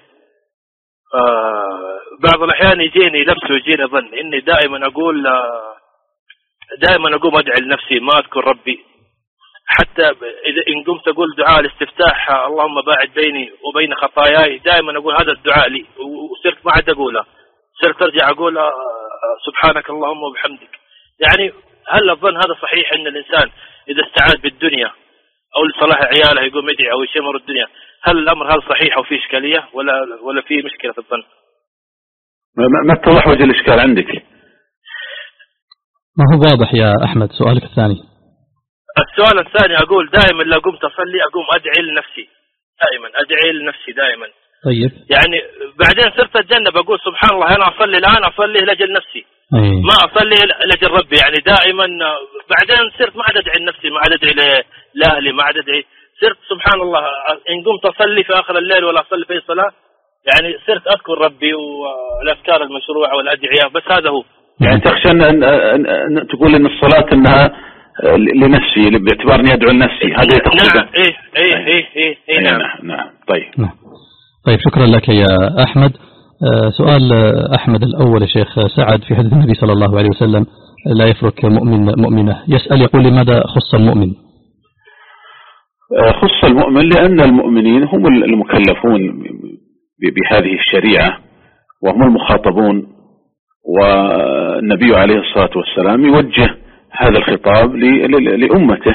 آه بعض الأحيان يجيني لبس ويجيني ظن إني دائما أقول آه دائما أقوم أدعي لنفسي ما أذكر ربي، حتى إذا إن قمت أقول دعاء الاستفتاح اللهم باعد بيني وبين خطاياي، دائما أقول هذا الدعاء لي، وصرت ما عاد أقوله، صرت أرجع أقول آه سبحانك اللهم وبحمدك. يعني هل الظن هذا صحيح أن الإنسان إذا استعاذ بالدنيا أو لصلاح عياله يقوم يدعي أو يشمر الدنيا، هل الأمر هذا صحيح أو فيه إشكالية ولا ولا فيه مشكلة في الظن؟ ما اتضح وجه الإشكال عندك؟ ما هو واضح يا أحمد سؤالك الثاني. السؤال الثاني أقول دائما لو قمت أصلي أقوم أدعي لنفسي، دائما أدعي لنفسي دائما. طيب. يعني بعدين صرت أتجنب أقول سبحان الله أنا أصلي الآن أصلي لأجل نفسي. أيه. ما أصلي لأجل ربي، يعني دائما. بعدين صرت ما عاد أدعي لنفسي، ما عاد أدعي لأهلي، ما عاد أدعي، صرت سبحان الله إن قمت أصلي في آخر الليل ولا أصلي في صلاة يعني صرت أذكر ربي والأذكار المشروعة والأدعية، بس هذا هو. يعني تخشى أن, أن تقول إن الصلاة أنها لنفسي باعتبار أني أدعو لنفسي، هذا تقصده؟ نعم. إيه إيه إيه إيه, إيه نعم. نعم نعم. طيب. نعم. طيب شكرا لك يا أحمد. سؤال أحمد الأول يا شيخ سعد، في حديث النبي صلى الله عليه وسلم لا يفرك مؤمن مؤمنة، يسأل يقول لماذا خص المؤمن؟ خص المؤمن لأن المؤمنين هم المكلفون بهذه الشريعة وهم المخاطبون، والنبي عليه الصلاة والسلام يوجه هذا الخطاب لأمته.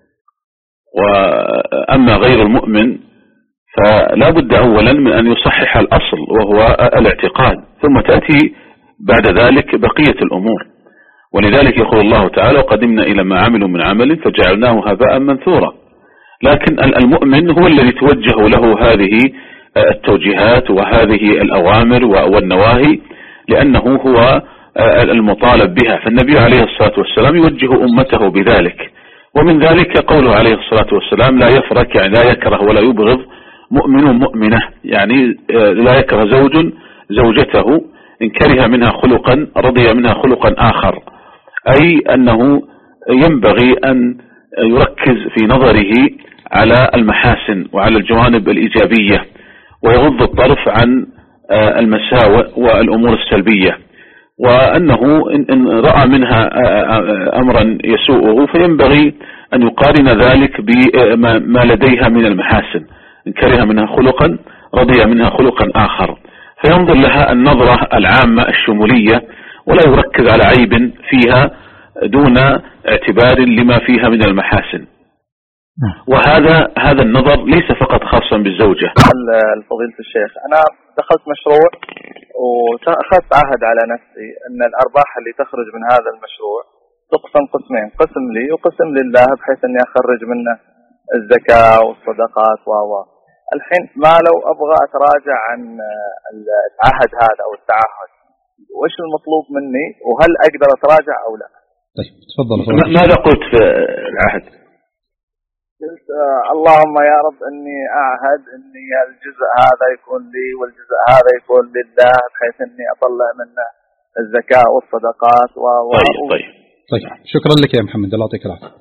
وأما غير المؤمن فلا بد أولا من أن يصحح الأصل وهو الاعتقاد، ثم تأتي بعد ذلك بقية الأمور. ولذلك يقول الله تعالى وقدمنا إلى ما عملوا من عمل فجعلناه هباء منثورا. لكن المؤمن هو الذي توجه له هذه التوجيهات وهذه الأوامر والنواهي، لأنه هو المطالب بها. فالنبي عليه الصلاة والسلام يوجه أمته بذلك، ومن ذلك قوله عليه الصلاة والسلام لا يفرك، يعني لا يكره ولا يبغض مؤمن مؤمنة، يعني لا يكره زوج زوجته إن كره منها خلقا رضي منها خلقا آخر، أي أنه ينبغي أن يركز في نظره على المحاسن وعلى الجوانب الإيجابية، ويغض الطرف عن المساوئ والأمور السلبية، وأنه إن رأى منها أمرا يسوءه فينبغي أن يقارن ذلك بما لديها من المحاسن، إن كره منها خلقا رضي منها خلقا آخر، فينظر لها النظرة العامة الشمولية ولا يركز على عيب فيها دون اعتبار لما فيها من المحاسن. وهذا هذا النظر ليس فقط خاصا بالزوجة. الفضيلة الشيخ، أنا دخلت مشروع وأخذت عهد على نفسي أن الأرباح اللي تخرج من هذا المشروع تقسم قسمين، قسم لي وقسم لله، بحيث أني أخرج منه الزكاة والصدقات و الحين ما لو أبغى أتراجع عن العهد هذا أو التعهد، وإيش المطلوب مني وهل أقدر أتراجع أو لا؟ طيب تفضل. ماذا قلت في العهد؟ قلت اللهم يا رب أني أعهد أني الجزء هذا يكون لي والجزء هذا يكون لله، بحيث أني أطلع منه الزكاة والصدقات و طيب طيب طيب شكرا لك يا محمد، الله يعطيك العافية.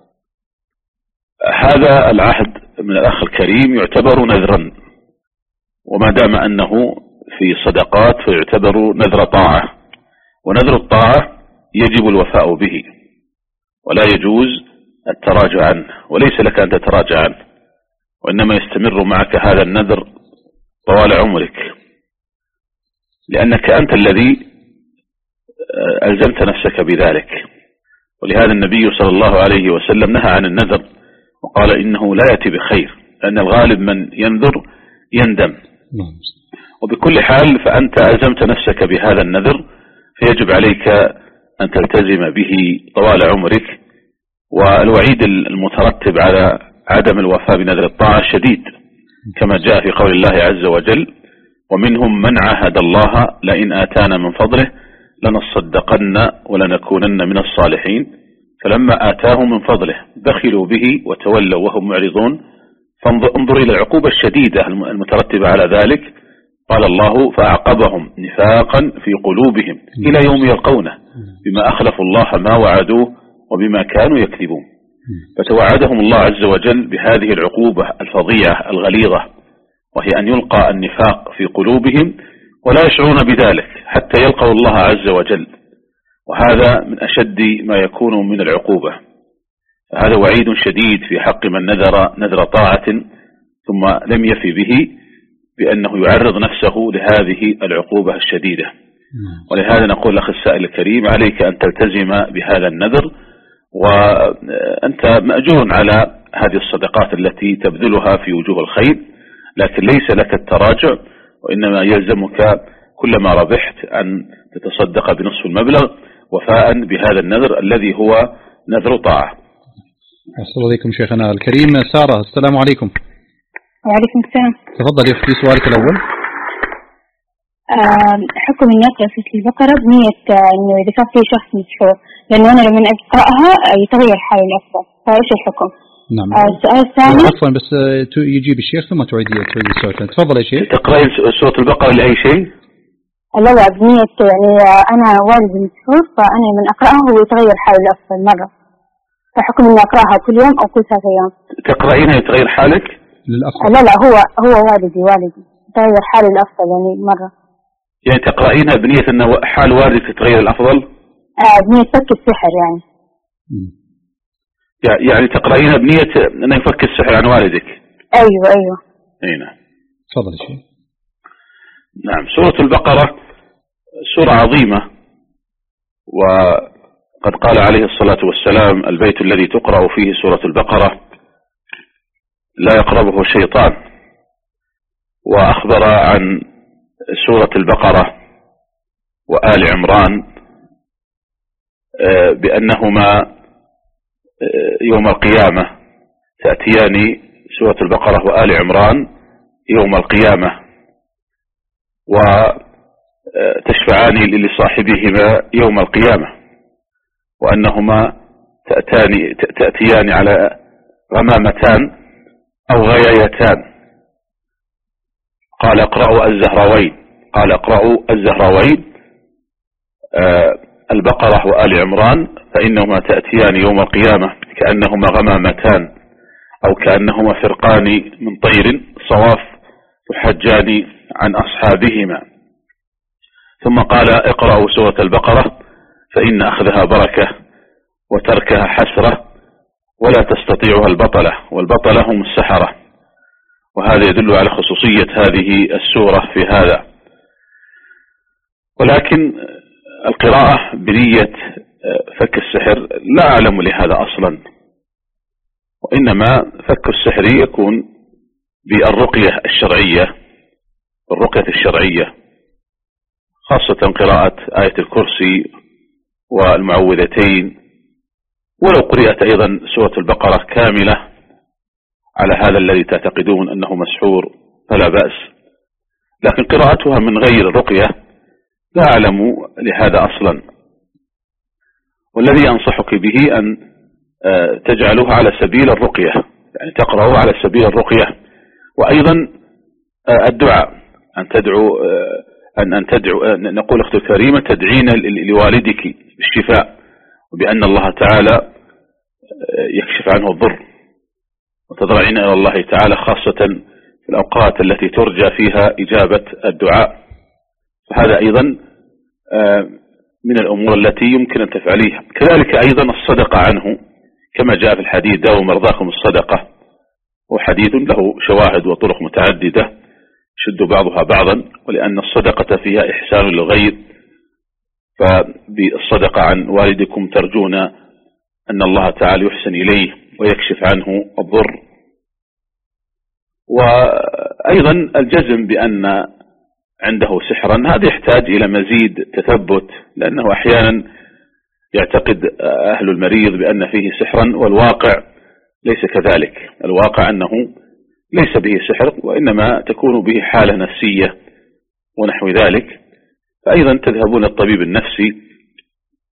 هذا العهد من الأخ الكريم يعتبر نذرا، وما دام أنه في صدقات فيعتبر نذر طاعة، ونذر الطاعة يجب الوفاء به ولا يجوز التراجع عنه، وليس لك أن تتراجع عنه، وإنما يستمر معك هذا النذر طوال عمرك، لأنك أنت الذي ألزمت نفسك بذلك. ولهذا النبي صلى الله عليه وسلم نهى عن النذر وقال إنه لا يأتي بخير، لأن الغالب من ينذر يندم. وبكل حال فأنت ألزمت نفسك بهذا النذر، فيجب عليك أن تلتزم به طوال عمرك. والوعيد المترتب على عدم الوفاء بنذر الطاعة شديد، كما جاء في قول الله عز وجل ومنهم من عاهد الله لئن آتانا من فضله لنصدقن ولنكونن من الصالحين فلما آتاهم من فضله بخلوا به وتولوا وهم معرضون فانظر إلى العقوبة الشديدة المترتبة على ذلك. قال الله فأعقبهم نفاقا في قلوبهم إلى يوم يلقونه بما أخلفوا الله ما وعدوه وبما كانوا يكذبون. فتوعدهم الله عز وجل بهذه العقوبة الفظيعة الغليظة، وهي أن يلقى النفاق في قلوبهم ولا يشعرون بذلك حتى يلقوا الله عز وجل، وهذا من أشد ما يكون من العقوبة. هذا وعيد شديد في حق من نذر نذر طاعة ثم لم يفي به، بأنه يعرض نفسه لهذه العقوبة الشديدة. ولهذا نقول أخي السائل الكريم عليك أن تلتزم بهذا النذر، وأنت مأجور على هذه الصدقات التي تبذلها في وجوه الخير، لكن ليس لك التراجع، وإنما يلزمك كلما ربحت أن تتصدق بنصف المبلغ وفاء بهذا النذر الذي هو نذر طاعة. السلام عليكم شيخنا الكريم. سارة، السلام عليكم. وعليكم السلام. تفضل يا أختي سؤالك الأول. حكم إني أقرأ سورة البقرة بنية إنه إذا كان في شخص مسحور، لأنه أنا لما أقرأها يتغير حالي الأفضل، فإيش الحكم؟ نعم. السؤال الثاني. عفوا بس يجيب الشيخ ثم تعيدي تعيدي السؤال. تفضل يا شيخ. تقرأين سورة البقرة لأي شيء؟ لا لا بنية يعني أنا والدي مسحور، فأنا من أقرأها هو يتغير حالي الأفضل مرة، فحكم إني أقرأها كل يوم أو كل ثلاثة أيام. تقرأينها يتغير حالك؟ للأفضل. لا لا هو هو والدي والدي يتغير حالي الأفضل يعني مرة. يعني تقرأينها بنية أن حال والدك تتغير الأفضل؟ آه بنية فك السحر يعني. م. يعني تقرأينها بنية أنه يفك السحر عن والدك؟ أيوة أيوة. أي نعم. تفضل يا شيخ. نعم. سورة البقرة سورة عظيمة، وقد قال عليه الصلاة والسلام البيت الذي تقرأ فيه سورة البقرة لا يقربه الشيطان. وأخبر عن سورة البقرة وآل عمران بأنهما يوم القيامة تأتيان، سورة البقرة وآل عمران يوم القيامة، وتشفعان لصاحبهما يوم القيامة، وأنهما تأتان تأتيان على غمامتان أو غيايتان. قال اقرأوا الزهراوين قال اقرأوا الزهراوين آه البقرة وآل عمران، فإنهما تأتيان يوم القيامة كأنهما غمامتان أو كأنهما فرقان من طير صواف تحجان عن أصحابهما. ثم قال اقرأوا سورة البقرة فإن أخذها بركة وتركها حسرة ولا تستطيعها البطلة، والبطلة هم السحرة. وهذا يدل على خصوصية هذه السورة في هذا. ولكن القراءة بنية فك السحر لا أعلم لهذا أصلا، وإنما فك السحر يكون بالرقية الشرعية الرقية الشرعية خاصة قراءة آية الكرسي والمعوذتين، ولو قرأت أيضا سورة البقرة كاملة على هذا الذي تعتقدون أنه مسحور فلا بأس، لكن قراءتها من غير الرقية لا أعلم لهذا أصلا. والذي أنصحك به أن تجعلها على سبيل الرقية، يعني تقرأه على سبيل الرقية. وأيضا الدعاء، أن تدعو أن أن تدعو نقول أختي الكريمة تدعين لوالدك بالشفاء، وبأن الله تعالى يكشف عنه الضر، وتضرعين إلى الله تعالى خاصة في الأوقات التي ترجى فيها إجابة الدعاء. فهذا أيضا من الأمور التي يمكن أن تفعليها. كذلك أيضا الصدقة عنه كما جاء في الحديث داووا مرضاكم الصدقة، وحديث له شواهد وطرق متعددة شد بعضها بعضا، ولأن الصدقة فيها إحسان للغير، فبالصدقة عن والدكم ترجون أن الله تعالى يحسن إليه ويكشف عنه الضر. وأيضا الجزم بأن عنده سحرا هذا يحتاج إلى مزيد تثبت، لأنه أحيانا يعتقد أهل المريض بأن فيه سحرا والواقع ليس كذلك. الواقع أنه ليس به سحر، وإنما تكون به حالة نفسية ونحو ذلك. فأيضا تذهبون الطبيب النفسي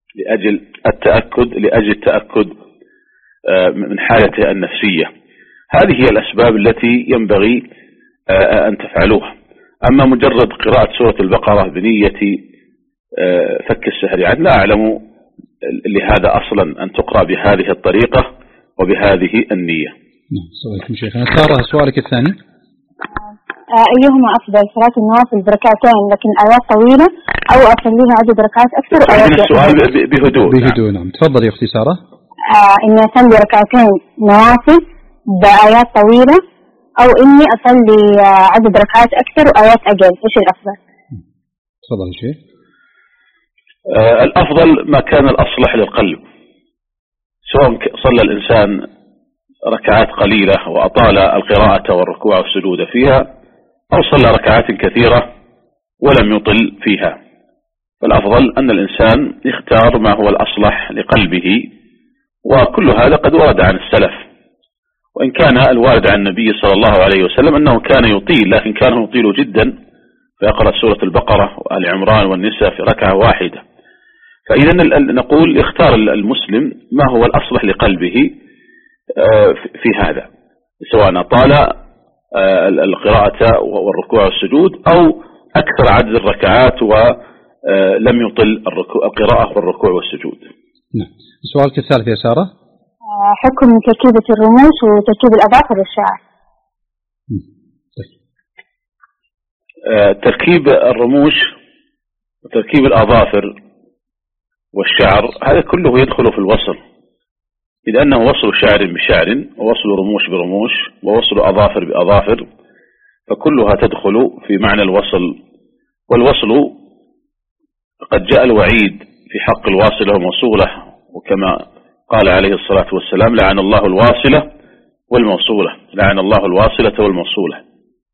لأجل التأكد لأجل التأكد من حالته النفسية. هذه هي الأسباب التي ينبغي أن تفعلوها. أما مجرد قراءة سورة البقرة بنية فك السحر يعني لا أعلم لهذا أصلا أن تقرأ بهذه الطريقة وبهذه النية. نعم سؤالكم شيخنا. سارة سؤالك الثاني. أيهما أفضل صلاة النوافل بركعتين لكن آيات طويلة أو أصليها عدد ركعات أكثر؟ آيات السؤال بهدوء. بهدوء نعم تفضلي أختي سارة. آه إني أصلي ركعتين نوافل بآيات طويلة أو إني أصلي عدد ركعات أكثر وآيات أقل، إيش الأفضل؟ تفضلي شيخ. آه الأفضل ما كان الأصلح للقلب، سواء صلى الإنسان ركعات قليلة وأطال القراءة والركوع والسجود فيها أو صلى ركعات كثيرة ولم يطل فيها، فالأفضل أن الإنسان يختار ما هو الأصلح لقلبه، وكل هذا قد ورد عن السلف، وإن كان الوارد عن النبي صلى الله عليه وسلم أنه كان يطيل، لكن كان يطيل جدا فيقرأ سورة البقرة وآل عمران والنساء في ركعة واحدة. فإذا نقول اختار المسلم ما هو الأصلح لقلبه في هذا، سواء طال القراءة والركوع والسجود أو أكثر عدد الركعات ولم يطل القراءة والركوع والسجود. نعم. سؤالك الثالث يا سارة. حكم تركيبة الرموش وتركيب الأظافر والشعر. تركيب الرموش وتركيب الأظافر والشعر هذا كله يدخل في الوصل، إذ أنه وصل شعر بشعر ووصل رموش برموش ووصل أظافر بأظافر، فكلها تدخل في معنى الوصل. والوصل قد جاء الوعيد في حق الواصلة وموصولة، وكما قال عليه الصلاة والسلام لعن الله الواصلة والموصولة، لعن الله الواصلة والموصولة.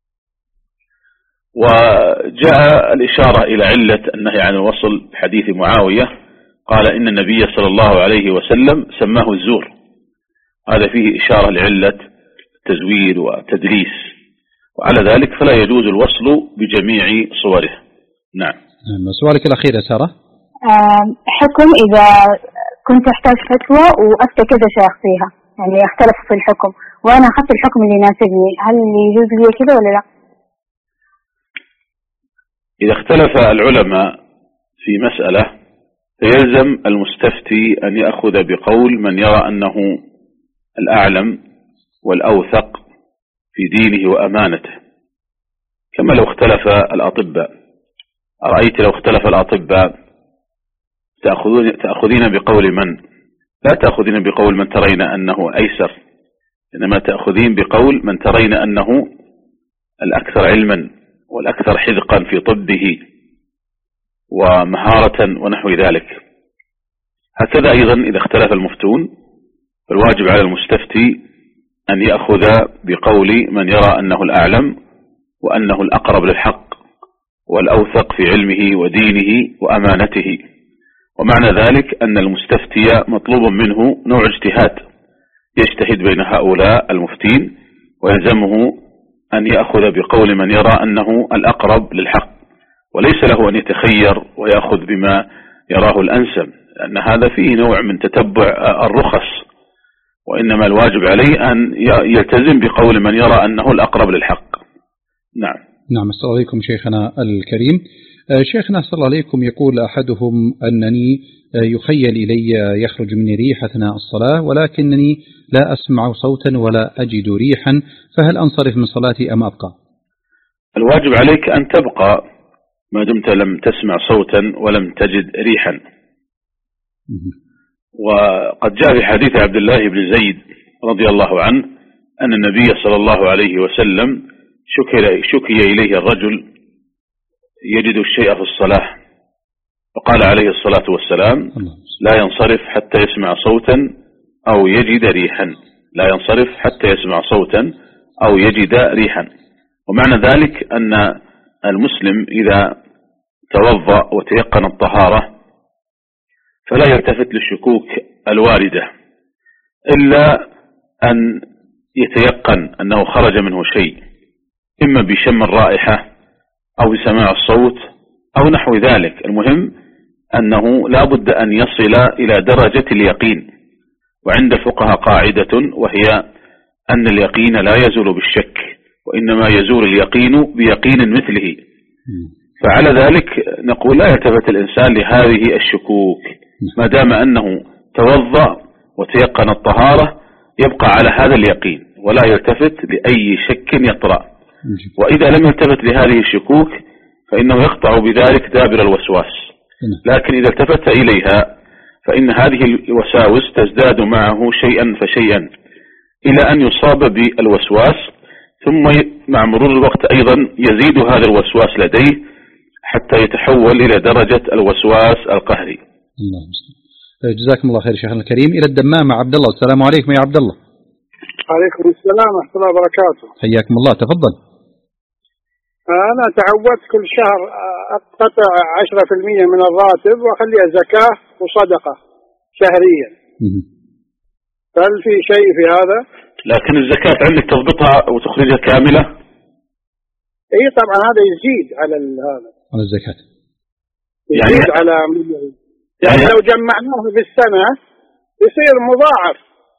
وجاء الإشارة إلى علة النهي عن الوصل بحديث معاوية، قال إن النبي صلى الله عليه وسلم سماه الزور، هذا فيه إشارة لعلة التزوير والتدليس، وعلى ذلك فلا يجوز الوصل بجميع صوره. نعم. سؤالك الأخير يا سارة. حكم إذا كنت أحتاج فتوى وأفتى كذا شيخ فيها، يعني اختلف في الحكم وأنا أخذت الحكم اللي يناسبني، هل يجوز لي كذا ولا لا؟ إذا اختلف العلماء في مسألة فيلزم المستفتي أن يأخذ بقول من يرى أنه الأعلم والأوثق في دينه وأمانته، كما لو اختلف الأطباء. أرأيت لو اختلف الأطباء تأخذين بقول من؟ لا تأخذين بقول من ترين أنه أيسر، إنما تأخذين بقول من ترين أنه الأكثر علما والأكثر حذقا في طبه ومهارة ونحو ذلك. هكذا أيضا إذا اختلف المفتون فالواجب على المستفتي أن يأخذ بقول من يرى أنه الأعلم وأنه الأقرب للحق والأوثق في علمه ودينه وأمانته. ومعنى ذلك أن المستفتي مطلوب منه نوع اجتهاد، يجتهد بين هؤلاء المفتين ويلزمه أن يأخذ بقول من يرى أنه الأقرب للحق، وليس له أن يتخير ويأخذ بما يراه الأنسب، لأن هذا فيه نوع من تتبع الرخص، وإنما الواجب عليه أن يلتزم بقول من يرى أنه الأقرب للحق. نعم. نعم. السلام عليكم شيخنا الكريم. شيخنا صلى الله عليكم يقول أحدهم أنني يخيل إلي يخرج مني ريح أثناء الصلاة ولكنني لا أسمع صوتا ولا أجد ريحا، فهل أنصرف من صلاتي أم أبقى؟ الواجب عليك أن تبقى ما دمت لم تسمع صوتا ولم تجد ريحا. وقد جاء في حديث عبد الله بن زيد رضي الله عنه أن النبي صلى الله عليه وسلم شكي, شكي إليه الرجل يجد الشيء في الصلاة، فقال عليه الصلاة والسلام لا ينصرف حتى يسمع صوتا أو يجد ريحا، لا ينصرف حتى يسمع صوتا أو يجد ريحا. ومعنى ذلك أن المسلم إذا توضأ وتيقن الطهارة فلا يلتفت للشكوك الواردة إلا أن يتيقن أنه خرج منه شيء، إما بشم الرائحة أو بسماع الصوت أو نحو ذلك. المهم أنه لا بد أن يصل إلى درجة اليقين. وعند الفقهاء قاعدة وهي أن اليقين لا يزول بالشك، وإنما يزول اليقين بيقين مثله. فعلى ذلك نقول لا يلتفت الإنسان لهذه الشكوك ما دام أنه توضأ وتيقن الطهارة، يبقى على هذا اليقين ولا يلتفت لأي شك يطرأ. وإذا لم يلتفت لهذه الشكوك فإنه يقطع بذلك دابر الوسواس. لكن إذا التفت إليها فإن هذه الوساوس تزداد معه شيئا فشيئا إلى أن يصاب بالوسواس، ثم مع مرور الوقت أيضا يزيد هذا الوسواس لديه حتى يتحول إلى درجة الوسواس القهري. الله مسلم. جزاكم الله خير شيخنا الكريم. إلى الدمام عبد الله. السلام عليكم يا عبد الله. عليكم السلام ورحمة الله وبركاته. حياكم الله، تفضل. أنا تعودت كل شهر أقطع عشرة في المية من الراتب وأخليها زكاة وصدقة شهريا. هل في شيء في هذا؟ لكن الزكاة عندك تضبطها وتخرجها كاملة؟ اي طبعا هذا يزيد على هذا على الزكاة، يزيد يعني على يعني لو جمعناه بالسنة يصير مضاعف،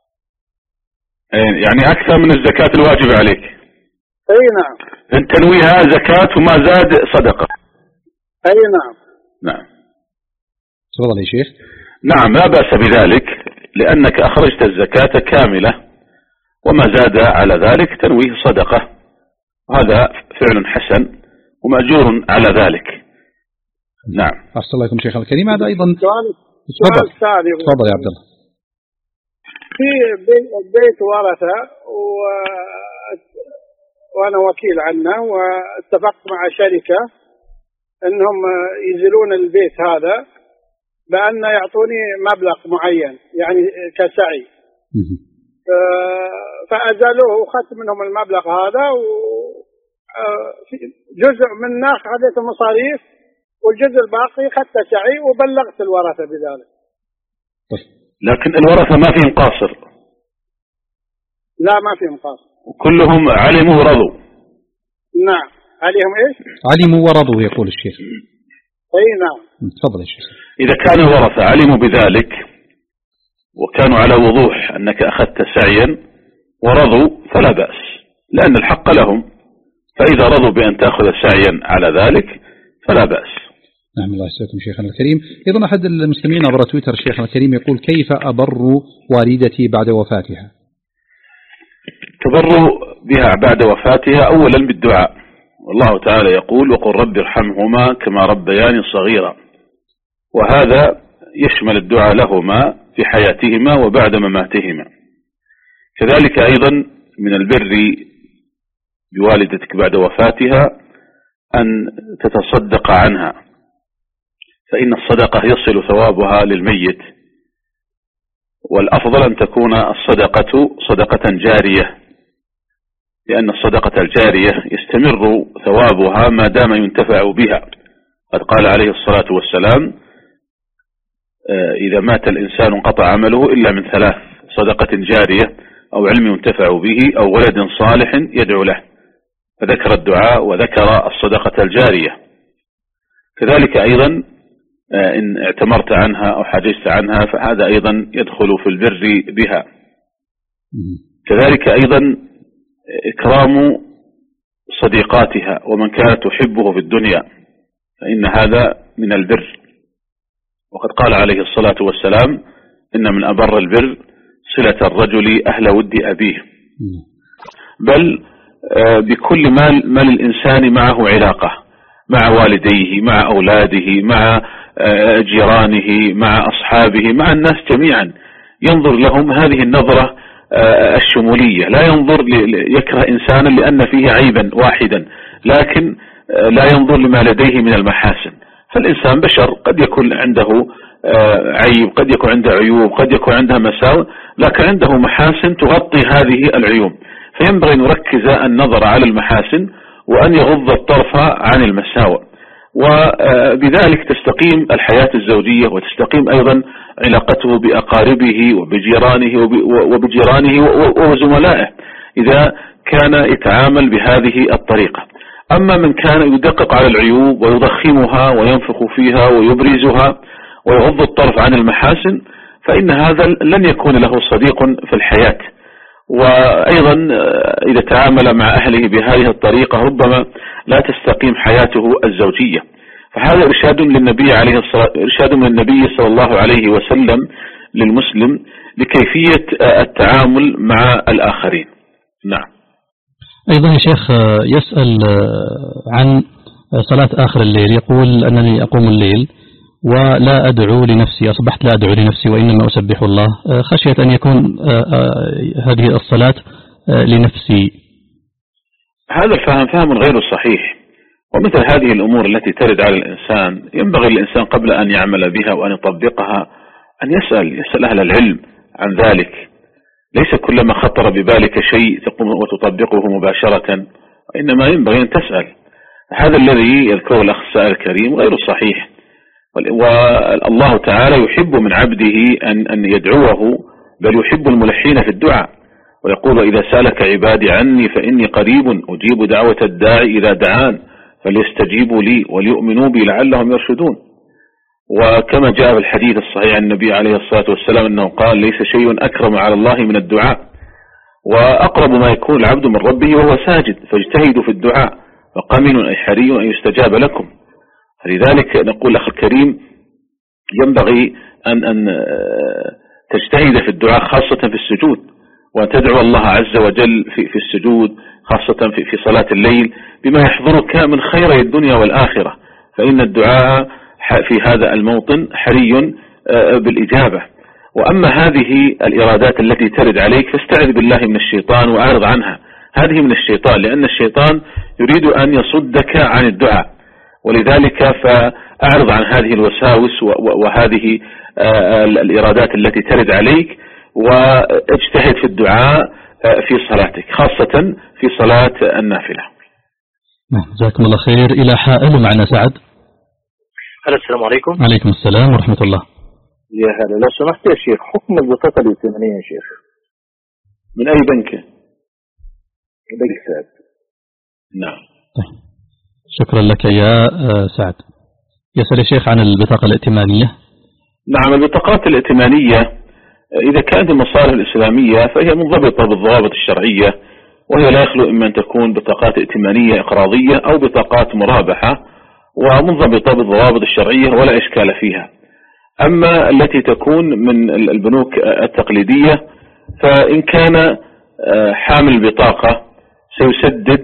يعني أكثر من الزكاة الواجبة عليك. اي نعم. انت تنويها زكاة وما زاد صدقة. اي نعم. نعم. تفضل يا شيخ. نعم لا بأس بذلك، لأنك أخرجت الزكاة كاملة وما زاد على ذلك تنويه صدقة، وهذا فعل حسن ومأجور على ذلك. نعم. أحسن الله لكم شيخ الكريم. هذا أيضا سؤال ثاني. تفضل يا عبد الله. في بيت ورثة و... وأنا وكيل عنه، واتفقت مع شركة أنهم يزيلون البيت هذا بأن يعطوني مبلغ معين يعني كسعي، فأزالوه وخدت منهم المبلغ هذا، وجزء منه خذيت مصاريف والجزء الباقي خدت سعي وبلغت الورثة بذلك. لكن الورثة ما فيهم قاصر. لا ما فيهم قاصر، كلهم علموا ورضوا. نعم. عليهم ايش؟ علموا ورضوا يقول الشيخ. اي نعم. تفضل يا شيخ. إذا كان الورثة علموا بذلك وكانوا على وضوح أنك أخذت سعيا ورضوا فلا بأس، لأن الحق لهم، فإذا رضوا بأن تأخذ سعيا على ذلك فلا بأس. نعم. الله يسعدكم شيخنا الكريم. أيضا أحد المسلمين عبر تويتر شيخنا الكريم يقول: كيف أبر والدتي بعد وفاتها؟ تبر بها بعد وفاتها أولا بالدعاء، والله تعالى يقول: وقل رب ارحمهما كما ربياني صغيرا، وهذا يشمل الدعاء لهما في حياتهما وبعد مماتهما. كذلك أيضا من البر بوالدتك بعد وفاتها أن تتصدق عنها، فإن الصدقة يصل ثوابها للميت، والأفضل أن تكون الصدقة صدقة جارية، لأن الصدقة الجارية يستمر ثوابها ما دام ينتفع بها. قد قال عليه الصلاة والسلام: إذا مات الإنسان انقطع عمله إلا من ثلاث: صدقة جارية أو علم ينتفع به أو ولد صالح يدعو له. فذكر الدعاء وذكر الصدقة الجارية. كذلك أيضا إن اعتمرت عنها أو حجزت عنها فهذا أيضا يدخل في البر بها. كذلك أيضا إكرام صديقاتها ومن كانت تحبه في الدنيا، فإن هذا من البر. وقد قال عليه الصلاة والسلام: إن من أبر البر صلة الرجل أهل ود أبيه. بل بكل ما ما للإنسان معه علاقة، مع والديه، مع أولاده، مع جيرانه، مع أصحابه، مع الناس جميعا، ينظر لهم هذه النظرة الشمولية. لا ينظر يكره إنسانا لأن فيه عيبا واحدا، لكن لا ينظر لما لديه من المحاسن. فالإنسان بشر، قد يكون عنده عيب، قد يكون عنده عيوب، قد يكون عنده مساوئ، لكن عنده محاسن تغطي هذه العيوب، فينبغي أن يركز النظر على المحاسن وأن يغض الطرف عن المساوئ، وبذلك تستقيم الحياة الزوجية وتستقيم أيضا علاقته بأقاربه وبجيرانه وبجيرانه وزملائه إذا كان يتعامل بهذه الطريقة. أما من كان يدقق على العيوب ويضخمها وينفخ فيها ويبرزها ويغض الطرف عن المحاسن، فإن هذا لن يكون له صديق في الحياة، وأيضا إذا تعامل مع أهله بهذه الطريقة ربما لا تستقيم حياته الزوجية. فهذا إرشاد للنبي عليه الصلاة إرشاد من النبي صلى الله عليه وسلم للمسلم لكيفية التعامل مع الآخرين. نعم. أيضا يا شيخ يسأل عن صلاة آخر الليل، يقول أنني أقوم الليل ولا أدعو لنفسي، أصبحت لا أدعو لنفسي وإنما أسبح الله، خشية أن يكون هذه الصلاة لنفسي. هذا الفهم فهم غير صحيح، ومثل هذه الأمور التي ترد على الإنسان ينبغي الإنسان قبل أن يعمل بها وأن يطبقها أن يسأل يسأل أهل العلم عن ذلك. ليس كلما خطر ببالك شيء تقوم وتطبقه مباشرة، وإنما ينبغي أن تسأل. هذا الذي يذكره الأخ السائل الكريم غير صحيح، والله تعالى يحب من عبده أن أن يدعوه، بل يحب الملحين في الدعاء، ويقول إذا سألك عبادي عني فإني قريب أجيب دعوة الداعي إذا دعان فليستجيبوا لي وليؤمنوا بي لعلهم يرشدون. وكما جاء في الحديث الصحيح عن النبي عليه الصلاة والسلام أنه قال ليس شيء أكرم على الله من الدعاء، وأقرب ما يكون العبد من ربه وهو ساجد، فاجتهدوا في الدعاء وقمن أي حري أن يستجاب لكم. فلذلك نقول أخي الكريم ينبغي أن أن تجتهد في الدعاء خاصة في السجود، وأن تدعو الله عز وجل في في السجود خاصة في في صلاة الليل بما يحضرك من خير الدنيا والآخرة، فإن الدعاء في هذا الموطن حري بالإجابة. وأما هذه الإرادات التي ترد عليك فاستعذ بالله من الشيطان وأعرض عنها، هذه من الشيطان، لأن الشيطان يريد أن يصدك عن الدعاء، ولذلك فأعرض عن هذه الوساوس وهذه الإرادات التي ترد عليك، واجتهد في الدعاء في صلاتك خاصة في صلاة النافلة. جزاكم الله خير. إلى حائل معنا سعد. هلا، السلام عليكم. عليكم السلام ورحمة الله. يا هلا، لو سمحت يا شيخ، حكم البطاقة الائتمانية يا شيخ من أي بنك؟ بنك سعد. نعم. شكرا لك يا سعد. يسأل الشيخ عن البطاقة الائتمانية. نعم، البطاقات الائتمانية إذا كانت المصالح الإسلامية فهي منضبطة بالضوابط الشرعية، وهي لا يخلو إما أن تكون بطاقات ائتمانية إقراضية أو بطاقات مرابحة، ومنضبطة بالضوابط الشرعية ولا إشكال فيها. أما التي تكون من البنوك التقليدية فإن كان حامل البطاقة سيسدد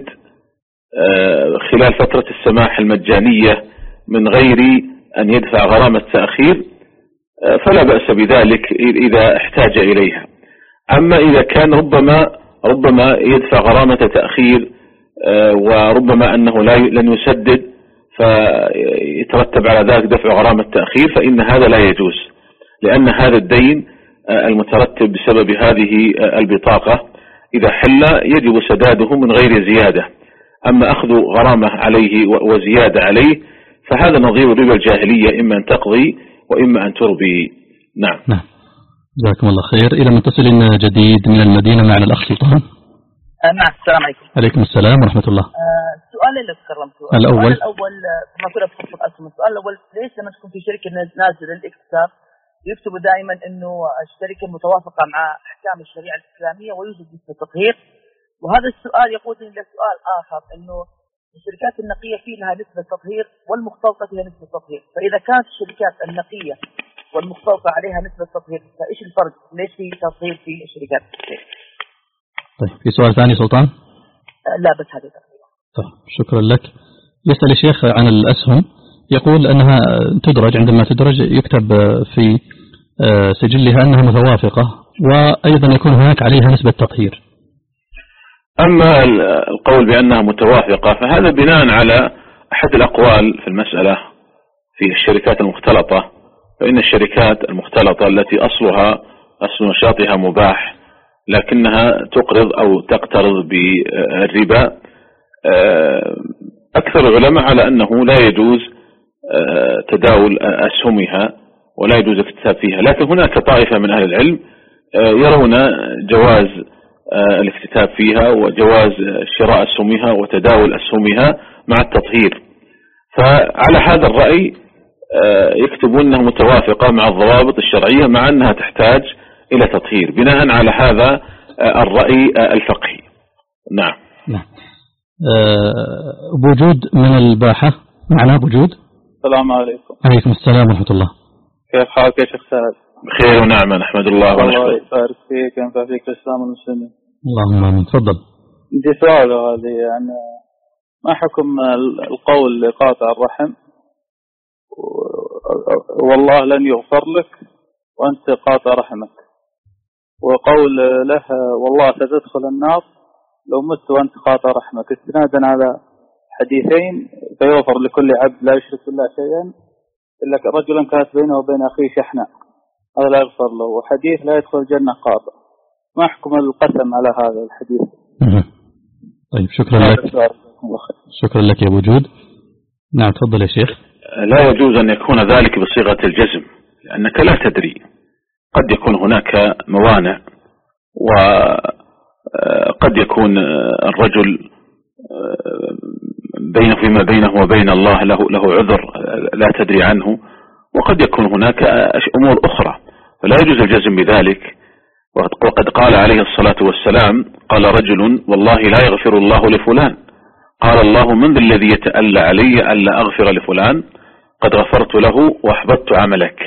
خلال فترة السماح المجانية من غير أن يدفع غرامة تأخير فلا بأس بذلك إذا احتاج إليها. أما إذا كان ربما ربما يدفع غرامة تأخير وربما أنه لا لن يسدد فيترتب على ذلك دفع غرامة تأخير، فإن هذا لا يجوز، لأن هذا الدين المترتب بسبب هذه البطاقة إذا حل يجب سداده من غير زيادة. أما أخذ غرامة عليه وزيادة عليه فهذا نظير ربا الجاهلية، إما أن تقضي وإما أن تربي. نعم. نعم. جزاكم الله خير. إلى متصل جديد من المدينة معنا الأخ سلطان. نعم، السلام عليكم. عليكم السلام ورحمة الله. السؤال اللي تكرمته الأول السؤال الأول ما كنا في قصة أسهم. السؤال الأول، ليش لما تكون في شركة نازل الاكتساب يكتبوا دائما إنه الشركة متوافقة مع أحكام الشريعة الإسلامية ويوجد نسبة تطهير؟ وهذا السؤال يقودني إلى سؤال آخر، إنه الشركات النقية فيه لها نسبة تطهير والمختلطة فيها نسبة تطهير، فإذا كانت الشركات النقية والمختلطة عليها نسبة تطهير فإيش الفرق؟ ليش في تطهير في الشركات؟ طيب، في سؤال ثاني سلطان؟ لا بس هذا تقريبا. طيب، شكرا لك. يسأل الشيخ عن الأسهم، يقول أنها تدرج، عندما تدرج يكتب في سجلها أنها متوافقة، وأيضا يكون هناك عليها نسبة تطهير. أما القول بأنها متوافقة فهذا بناء على أحد الأقوال في المسألة في الشركات المختلطة، فإن الشركات المختلطة التي أصلها أصل نشاطها مباح لكنها تقرض أو تقترض بالربا، أكثر العلماء على أنه لا يجوز تداول أسهمها ولا يجوز الاكتساب فيها، لكن هناك طائفة من أهل العلم يرون جواز الاكتتاب فيها وجواز شراء أسهمها وتداول أسهمها مع التطهير. فعلى هذا الرأي يكتبون أنها متوافقة مع الضوابط الشرعية مع أنها تحتاج إلى تطهير. بناء على هذا الرأي الفقهي. نعم. نعم. بوجود من الباحة معنا بوجود. السلام عليكم. عليكم السلام ورحمة الله. كيف حالك يا شيخ سعد؟ بخير ونعمة نحمد الله ونشكره. الله يبارك فيك وينفع فيك الإسلام والمسلمين. اللهم آمين. تفضل. عندي سؤال هذه يعني ما حكم القول اللي قاطع الرحم والله لن يغفر لك وأنت قاطع رحمك، وقول له والله ستدخل النار لو مت وأنت قاطع رحمك، استنادا على حديثين فيغفر لكل عبد لا يشرك بالله شيئا إلا رجلا كانت بينه وبين أخيه شحناء هذا لا يغفر له، وحديث لا يدخل الجنة قاطع. ما حكم القسم على هذا الحديث؟ طيب شكرا لك. شكرا لك يا وجود. نعم تفضل يا شيخ. لا يجوز أن يكون ذلك بصيغة الجزم لأنك لا تدري، قد يكون هناك موانع، وقد يكون الرجل بين فيما بينه وبين الله له له عذر لا تدري عنه، وقد يكون هناك أمور أخرى، فلا يجوز الجزم بذلك. وقد قال عليه الصلاة والسلام قال رجل والله لا يغفر الله لفلان، قال الله من ذا الذي يتألى علي ألا أغفر لفلان قد غفرت له وأحبطت عملك.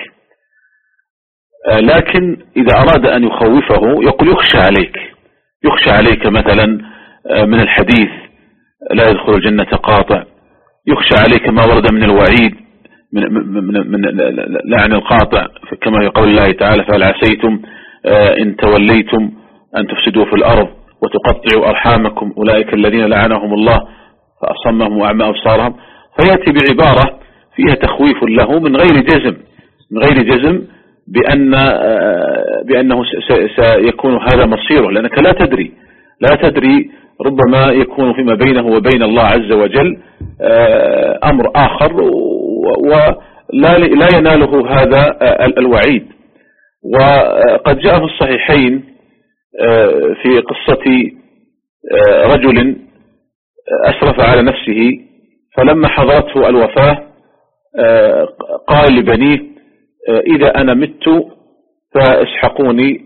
لكن إذا أراد أن يخوفه يقول يخشى عليك، يخشى عليك مثلا من الحديث لا يدخل الجنة قاطع، يخشى عليك ما ورد من الوعيد من, من, من لعن القاطع كما يقول الله تعالى فهل عسيتم إن توليتم أن تفسدوا في الأرض وتقطعوا أرحامكم أولئك الذين لعنهم الله فأصمهم وأعمى أبصارهم، فيأتي بعبارة فيها تخويف له من غير جزم، من غير جزم بأن بأنه سيكون هذا مصيره، لأنك لا تدري لا تدري ربما يكون فيما بينه وبين الله عز وجل أمر آخر ولا لا يناله هذا الوعيد. وقد جاء في الصحيحين في قصة رجل أسرف على نفسه فلما حضرته الوفاة قال لبنيه إذا أنا مت فاسحقوني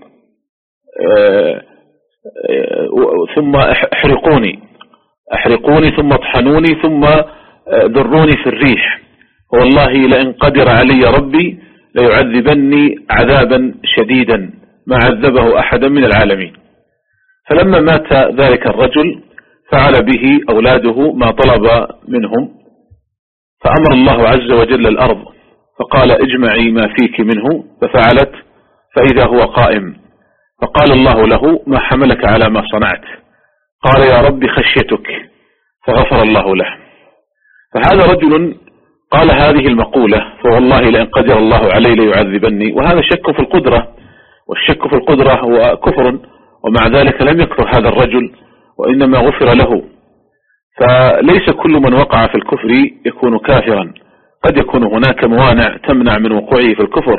ثم احرقوني احرقوني ثم اطحنوني ثم ذروني في الريح، والله لئن قدر علي ربي ليعذبني عذابا شديدا ما عذبه أحدا من العالمين. فلما مات ذلك الرجل فعل به أولاده ما طلب منهم، فأمر الله عز وجل الأرض فقال اجمعي ما فيك منه، ففعلت فإذا هو قائم، فقال الله له ما حملك على ما صنعت؟ قال يا رب خشيتك، فغفر الله له. فهذا رجل قال هذه المقولة فوالله لئن قدر الله علي ليعذبني، وهذا شك في القدرة، والشك في القدرة هو كفر، ومع ذلك لم يكفر هذا الرجل وإنما غفر له. فليس كل من وقع في الكفر يكون كافرا، قد يكون هناك موانع تمنع من وقوعه في الكفر،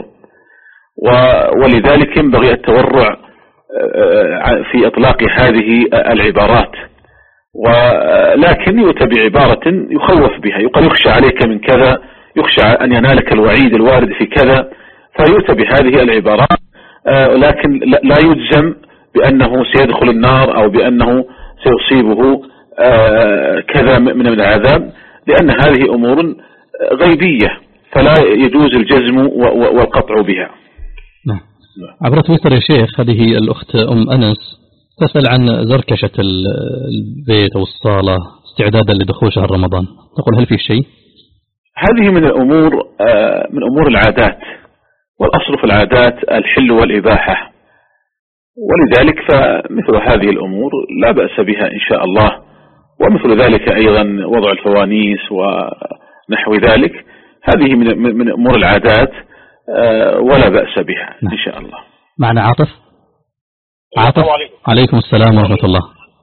ولذلك ينبغي التورع في إطلاق هذه العبارات، ولكن يؤتى بعبارة يخوف بها، يقال يخشى عليك من كذا، يخشى أن ينالك الوعيد الوارد في كذا، فيؤتى بهذه العبارات، لكن لا يجزم بأنه سيدخل النار أو بأنه سيصيبه كذا من العذاب، لأن هذه أمور غيبية فلا يجوز الجزم والقطع بها. نعم. عبر تويتر يا شيخ هذه الأخت أم أنس تسأل عن زركشة البيت أو الصالة استعدادا لدخول شهر رمضان، تقول هل في شيء؟ هذه من الأمور من أمور العادات، والأصل في العادات الحل والإباحة، ولذلك فمثل هذه الأمور لا بأس بها إن شاء الله، ومثل ذلك أيضا وضع الفوانيس ونحو ذلك، هذه من من أمور العادات ولا بأس بها إن شاء الله. معنا عاطف. عاطف عليكم السلام ورحمة الله.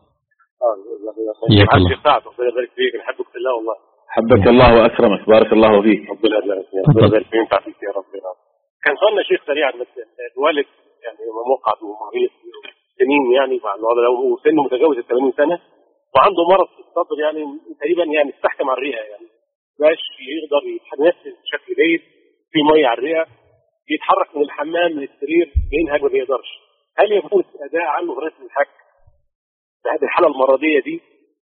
حياك الله. ربنا يبارك فيك، نحبك في الله والله. حبك الله وأكرمك، بارك الله فيك. ربنا يبارك فيك، ربنا يبارك فيك، ينفع فيك يا رب. كان صارنا شيخ سريع الوالد يعني موقع ومريض سنين يعني مع الوضع، لو سنه متجاوز ال ثمانين سنة وعنده مرض في الصدر يعني تقريبا يعني استحكم على الرئة، يعني باش يقدر يتنفس بشكل جيد في مية على الرئة، يتحرك من الحمام للسرير بينهج ما بيقدرش. هل يجوز أداء عنه رسم الحج في هذه الحالة المرضية دي؟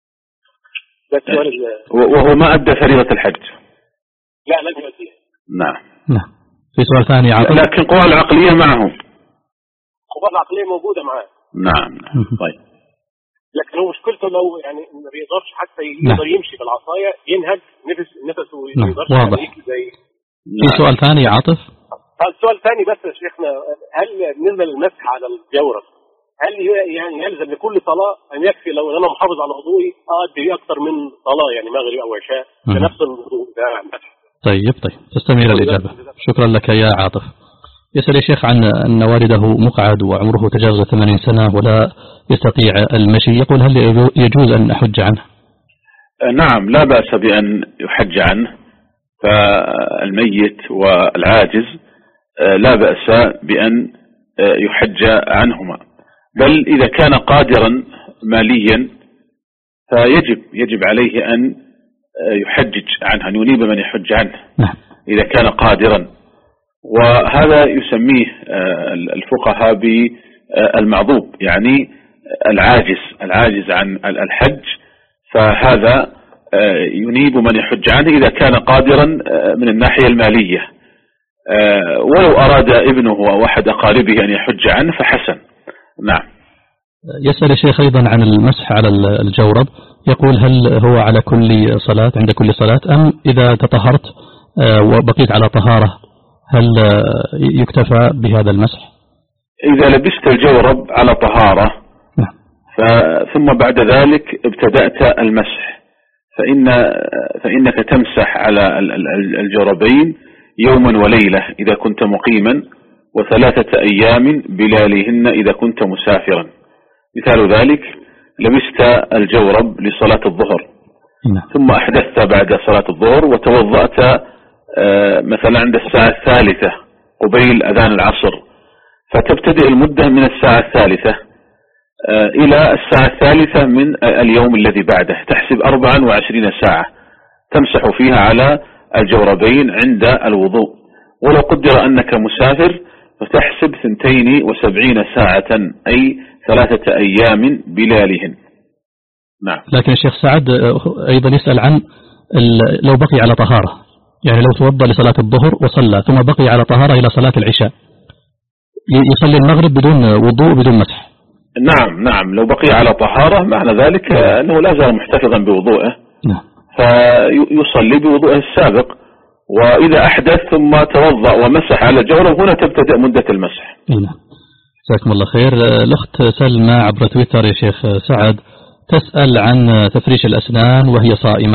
وهو ما أدى فريضة الحج. لا لن يؤديها. نعم. نعم. في سؤال ثاني عاطف. لكن قوى العقلية معه. قوى العقلية موجودة معه. نعم. نعم. طيب. لكن هو مشكلته لو يعني ما بيقدرش حتى يقدر نعم. يمشي بالعصاية ينهج نفس نفسه نعم. يقدرش واضح. زي. في سؤال ثاني عاطف. السؤال الثاني بس يا شيخنا، هل بالنسبة للمسح على الجورب هل يعني يلزم لكل صلاة أن يكفي لو أنا محافظ على وضوئي أؤدي أكثر من صلاة يعني مغرب أو عشاء بنفس الوضوء ده؟ طيب طيب تستمر الإجابة. شكرا لك يا عاطف. يسأل الشيخ عن أن والده مقعد وعمره تجاوز ثمانين سنة ولا يستطيع المشي، يقول هل يجوز أن أحج عنه؟ نعم لا بأس بأن يحج عنه، فالميت والعاجز لا بأس بأن يحج عنهما، بل إذا كان قادرا ماليا فيجب يجب عليه أن يحجج عنه، أن ينيب من يحج عنه إذا كان قادرا. وهذا يسميه الفقهاء بالمعذوب، يعني العاجز العاجز عن الحج، فهذا ينيب من يحج عنه إذا كان قادرا من الناحية المالية، ولو أراد ابنه أو أحد أقاربه أن يحج عنه فحسن. نعم. يسأل الشيخ أيضا عن المسح على الجورب، يقول هل هو على كل صلاة عند كل صلاة أم إذا تطهرت وبقيت على طهارة هل يكتفى بهذا المسح؟ إذا لبست الجورب على طهارة ثم بعد ذلك ابتدأت المسح فإن فإنك تمسح على الجوربين يوما وليلة إذا كنت مقيما، وثلاثة أيام بلاليهن إذا كنت مسافرا. مثال ذلك لبست الجورب لصلاة الظهر ثم أحدثت بعد صلاة الظهر وتوضأت مثلا عند الساعة الثالثة قبيل أذان العصر، فتبتدئ المدة من الساعة الثالثة إلى الساعة الثالثة من اليوم الذي بعده، تحسب أربعا وعشرين ساعة تمسح فيها على الجوربين عند الوضوء. ولو قدر أنك مسافر فتحسب ثنتين وسبعين ساعة أي ثلاثة أيام بلالهن. نعم. لكن الشيخ سعد أيضا يسأل عن لو بقي على طهارة، يعني لو توضأ لصلاة الظهر وصلى ثم بقي على طهارة إلى صلاة العشاء يصلي المغرب بدون وضوء بدون مسح. نعم نعم لو بقي على طهارة معنى ذلك أنه لا زال محتفظا بوضوءه. نعم. فيصلي بوضوءه السابق، وإذا أحدث ثم توضأ ومسح على الجورب هنا تبتدأ مدة المسح. نعم. جزاكم الله خير. الأخت سلمى عبر تويتر يا شيخ سعد تسأل عن تفريش الأسنان وهي صائمة.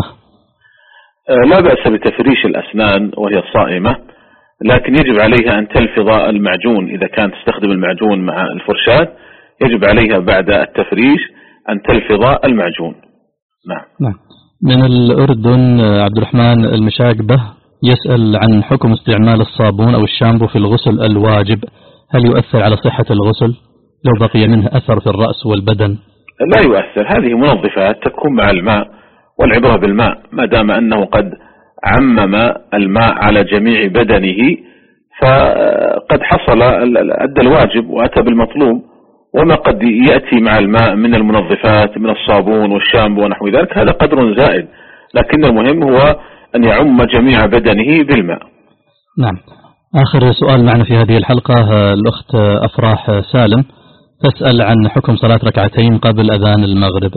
لا بأس بتفريش الأسنان وهي صائمة، لكن يجب عليها أن تلفظ المعجون إذا كانت تستخدم المعجون مع الفرشاة، يجب عليها بعد التفريش أن تلفظ المعجون. نعم. نعم. من الأردن عبد الرحمن المشاقبة يسأل عن حكم استعمال الصابون أو الشامبو في الغسل الواجب، هل يؤثر على صحة الغسل لو بقي منه أثر في الرأس والبدن؟ لا يؤثر، هذه منظفات تكون مع الماء، والعبرة بالماء ما دام أنه قد عمم الماء على جميع بدنه فقد حصل أدى الواجب وأتى بالمطلوب. وما قد يأتي مع الماء من المنظفات من الصابون والشامبو ونحو ذلك هذا قدر زائد، لكن المهم هو أن يعم جميع بدنه بالماء. نعم. آخر سؤال معنا في هذه الحلقة الأخت أفراح سالم تسأل عن حكم صلاة ركعتين قبل أذان المغرب.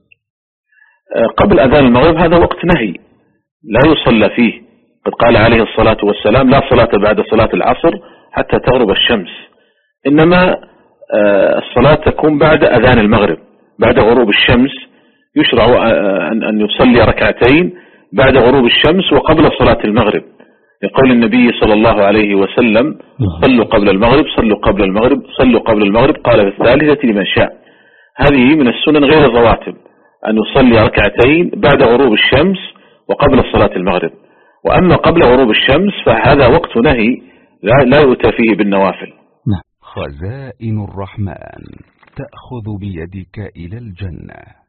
قبل أذان المغرب هذا وقت نهي لا يصلى فيه، قد قال عليه الصلاة والسلام لا صلاة بعد صلاة العصر حتى تغرب الشمس، إنما الصلاة تكون بعد أذان المغرب بعد غروب الشمس، يشرع أن يصلي ركعتين بعد غروب الشمس وقبل صلاة المغرب، لقول النبي صلى الله عليه وسلم صلوا قبل المغرب صلوا قبل المغرب صلوا قبل المغرب قال في الثالثة لمن شاء. هذه من السنن غير الرواتب أن يصلي ركعتين بعد غروب الشمس وقبل صلاة المغرب، وأما قبل غروب الشمس فهذا وقت نهي لا يؤتى فيه بالنوافل. خزائن الرحمن تأخذ بيدك إلى الجنة.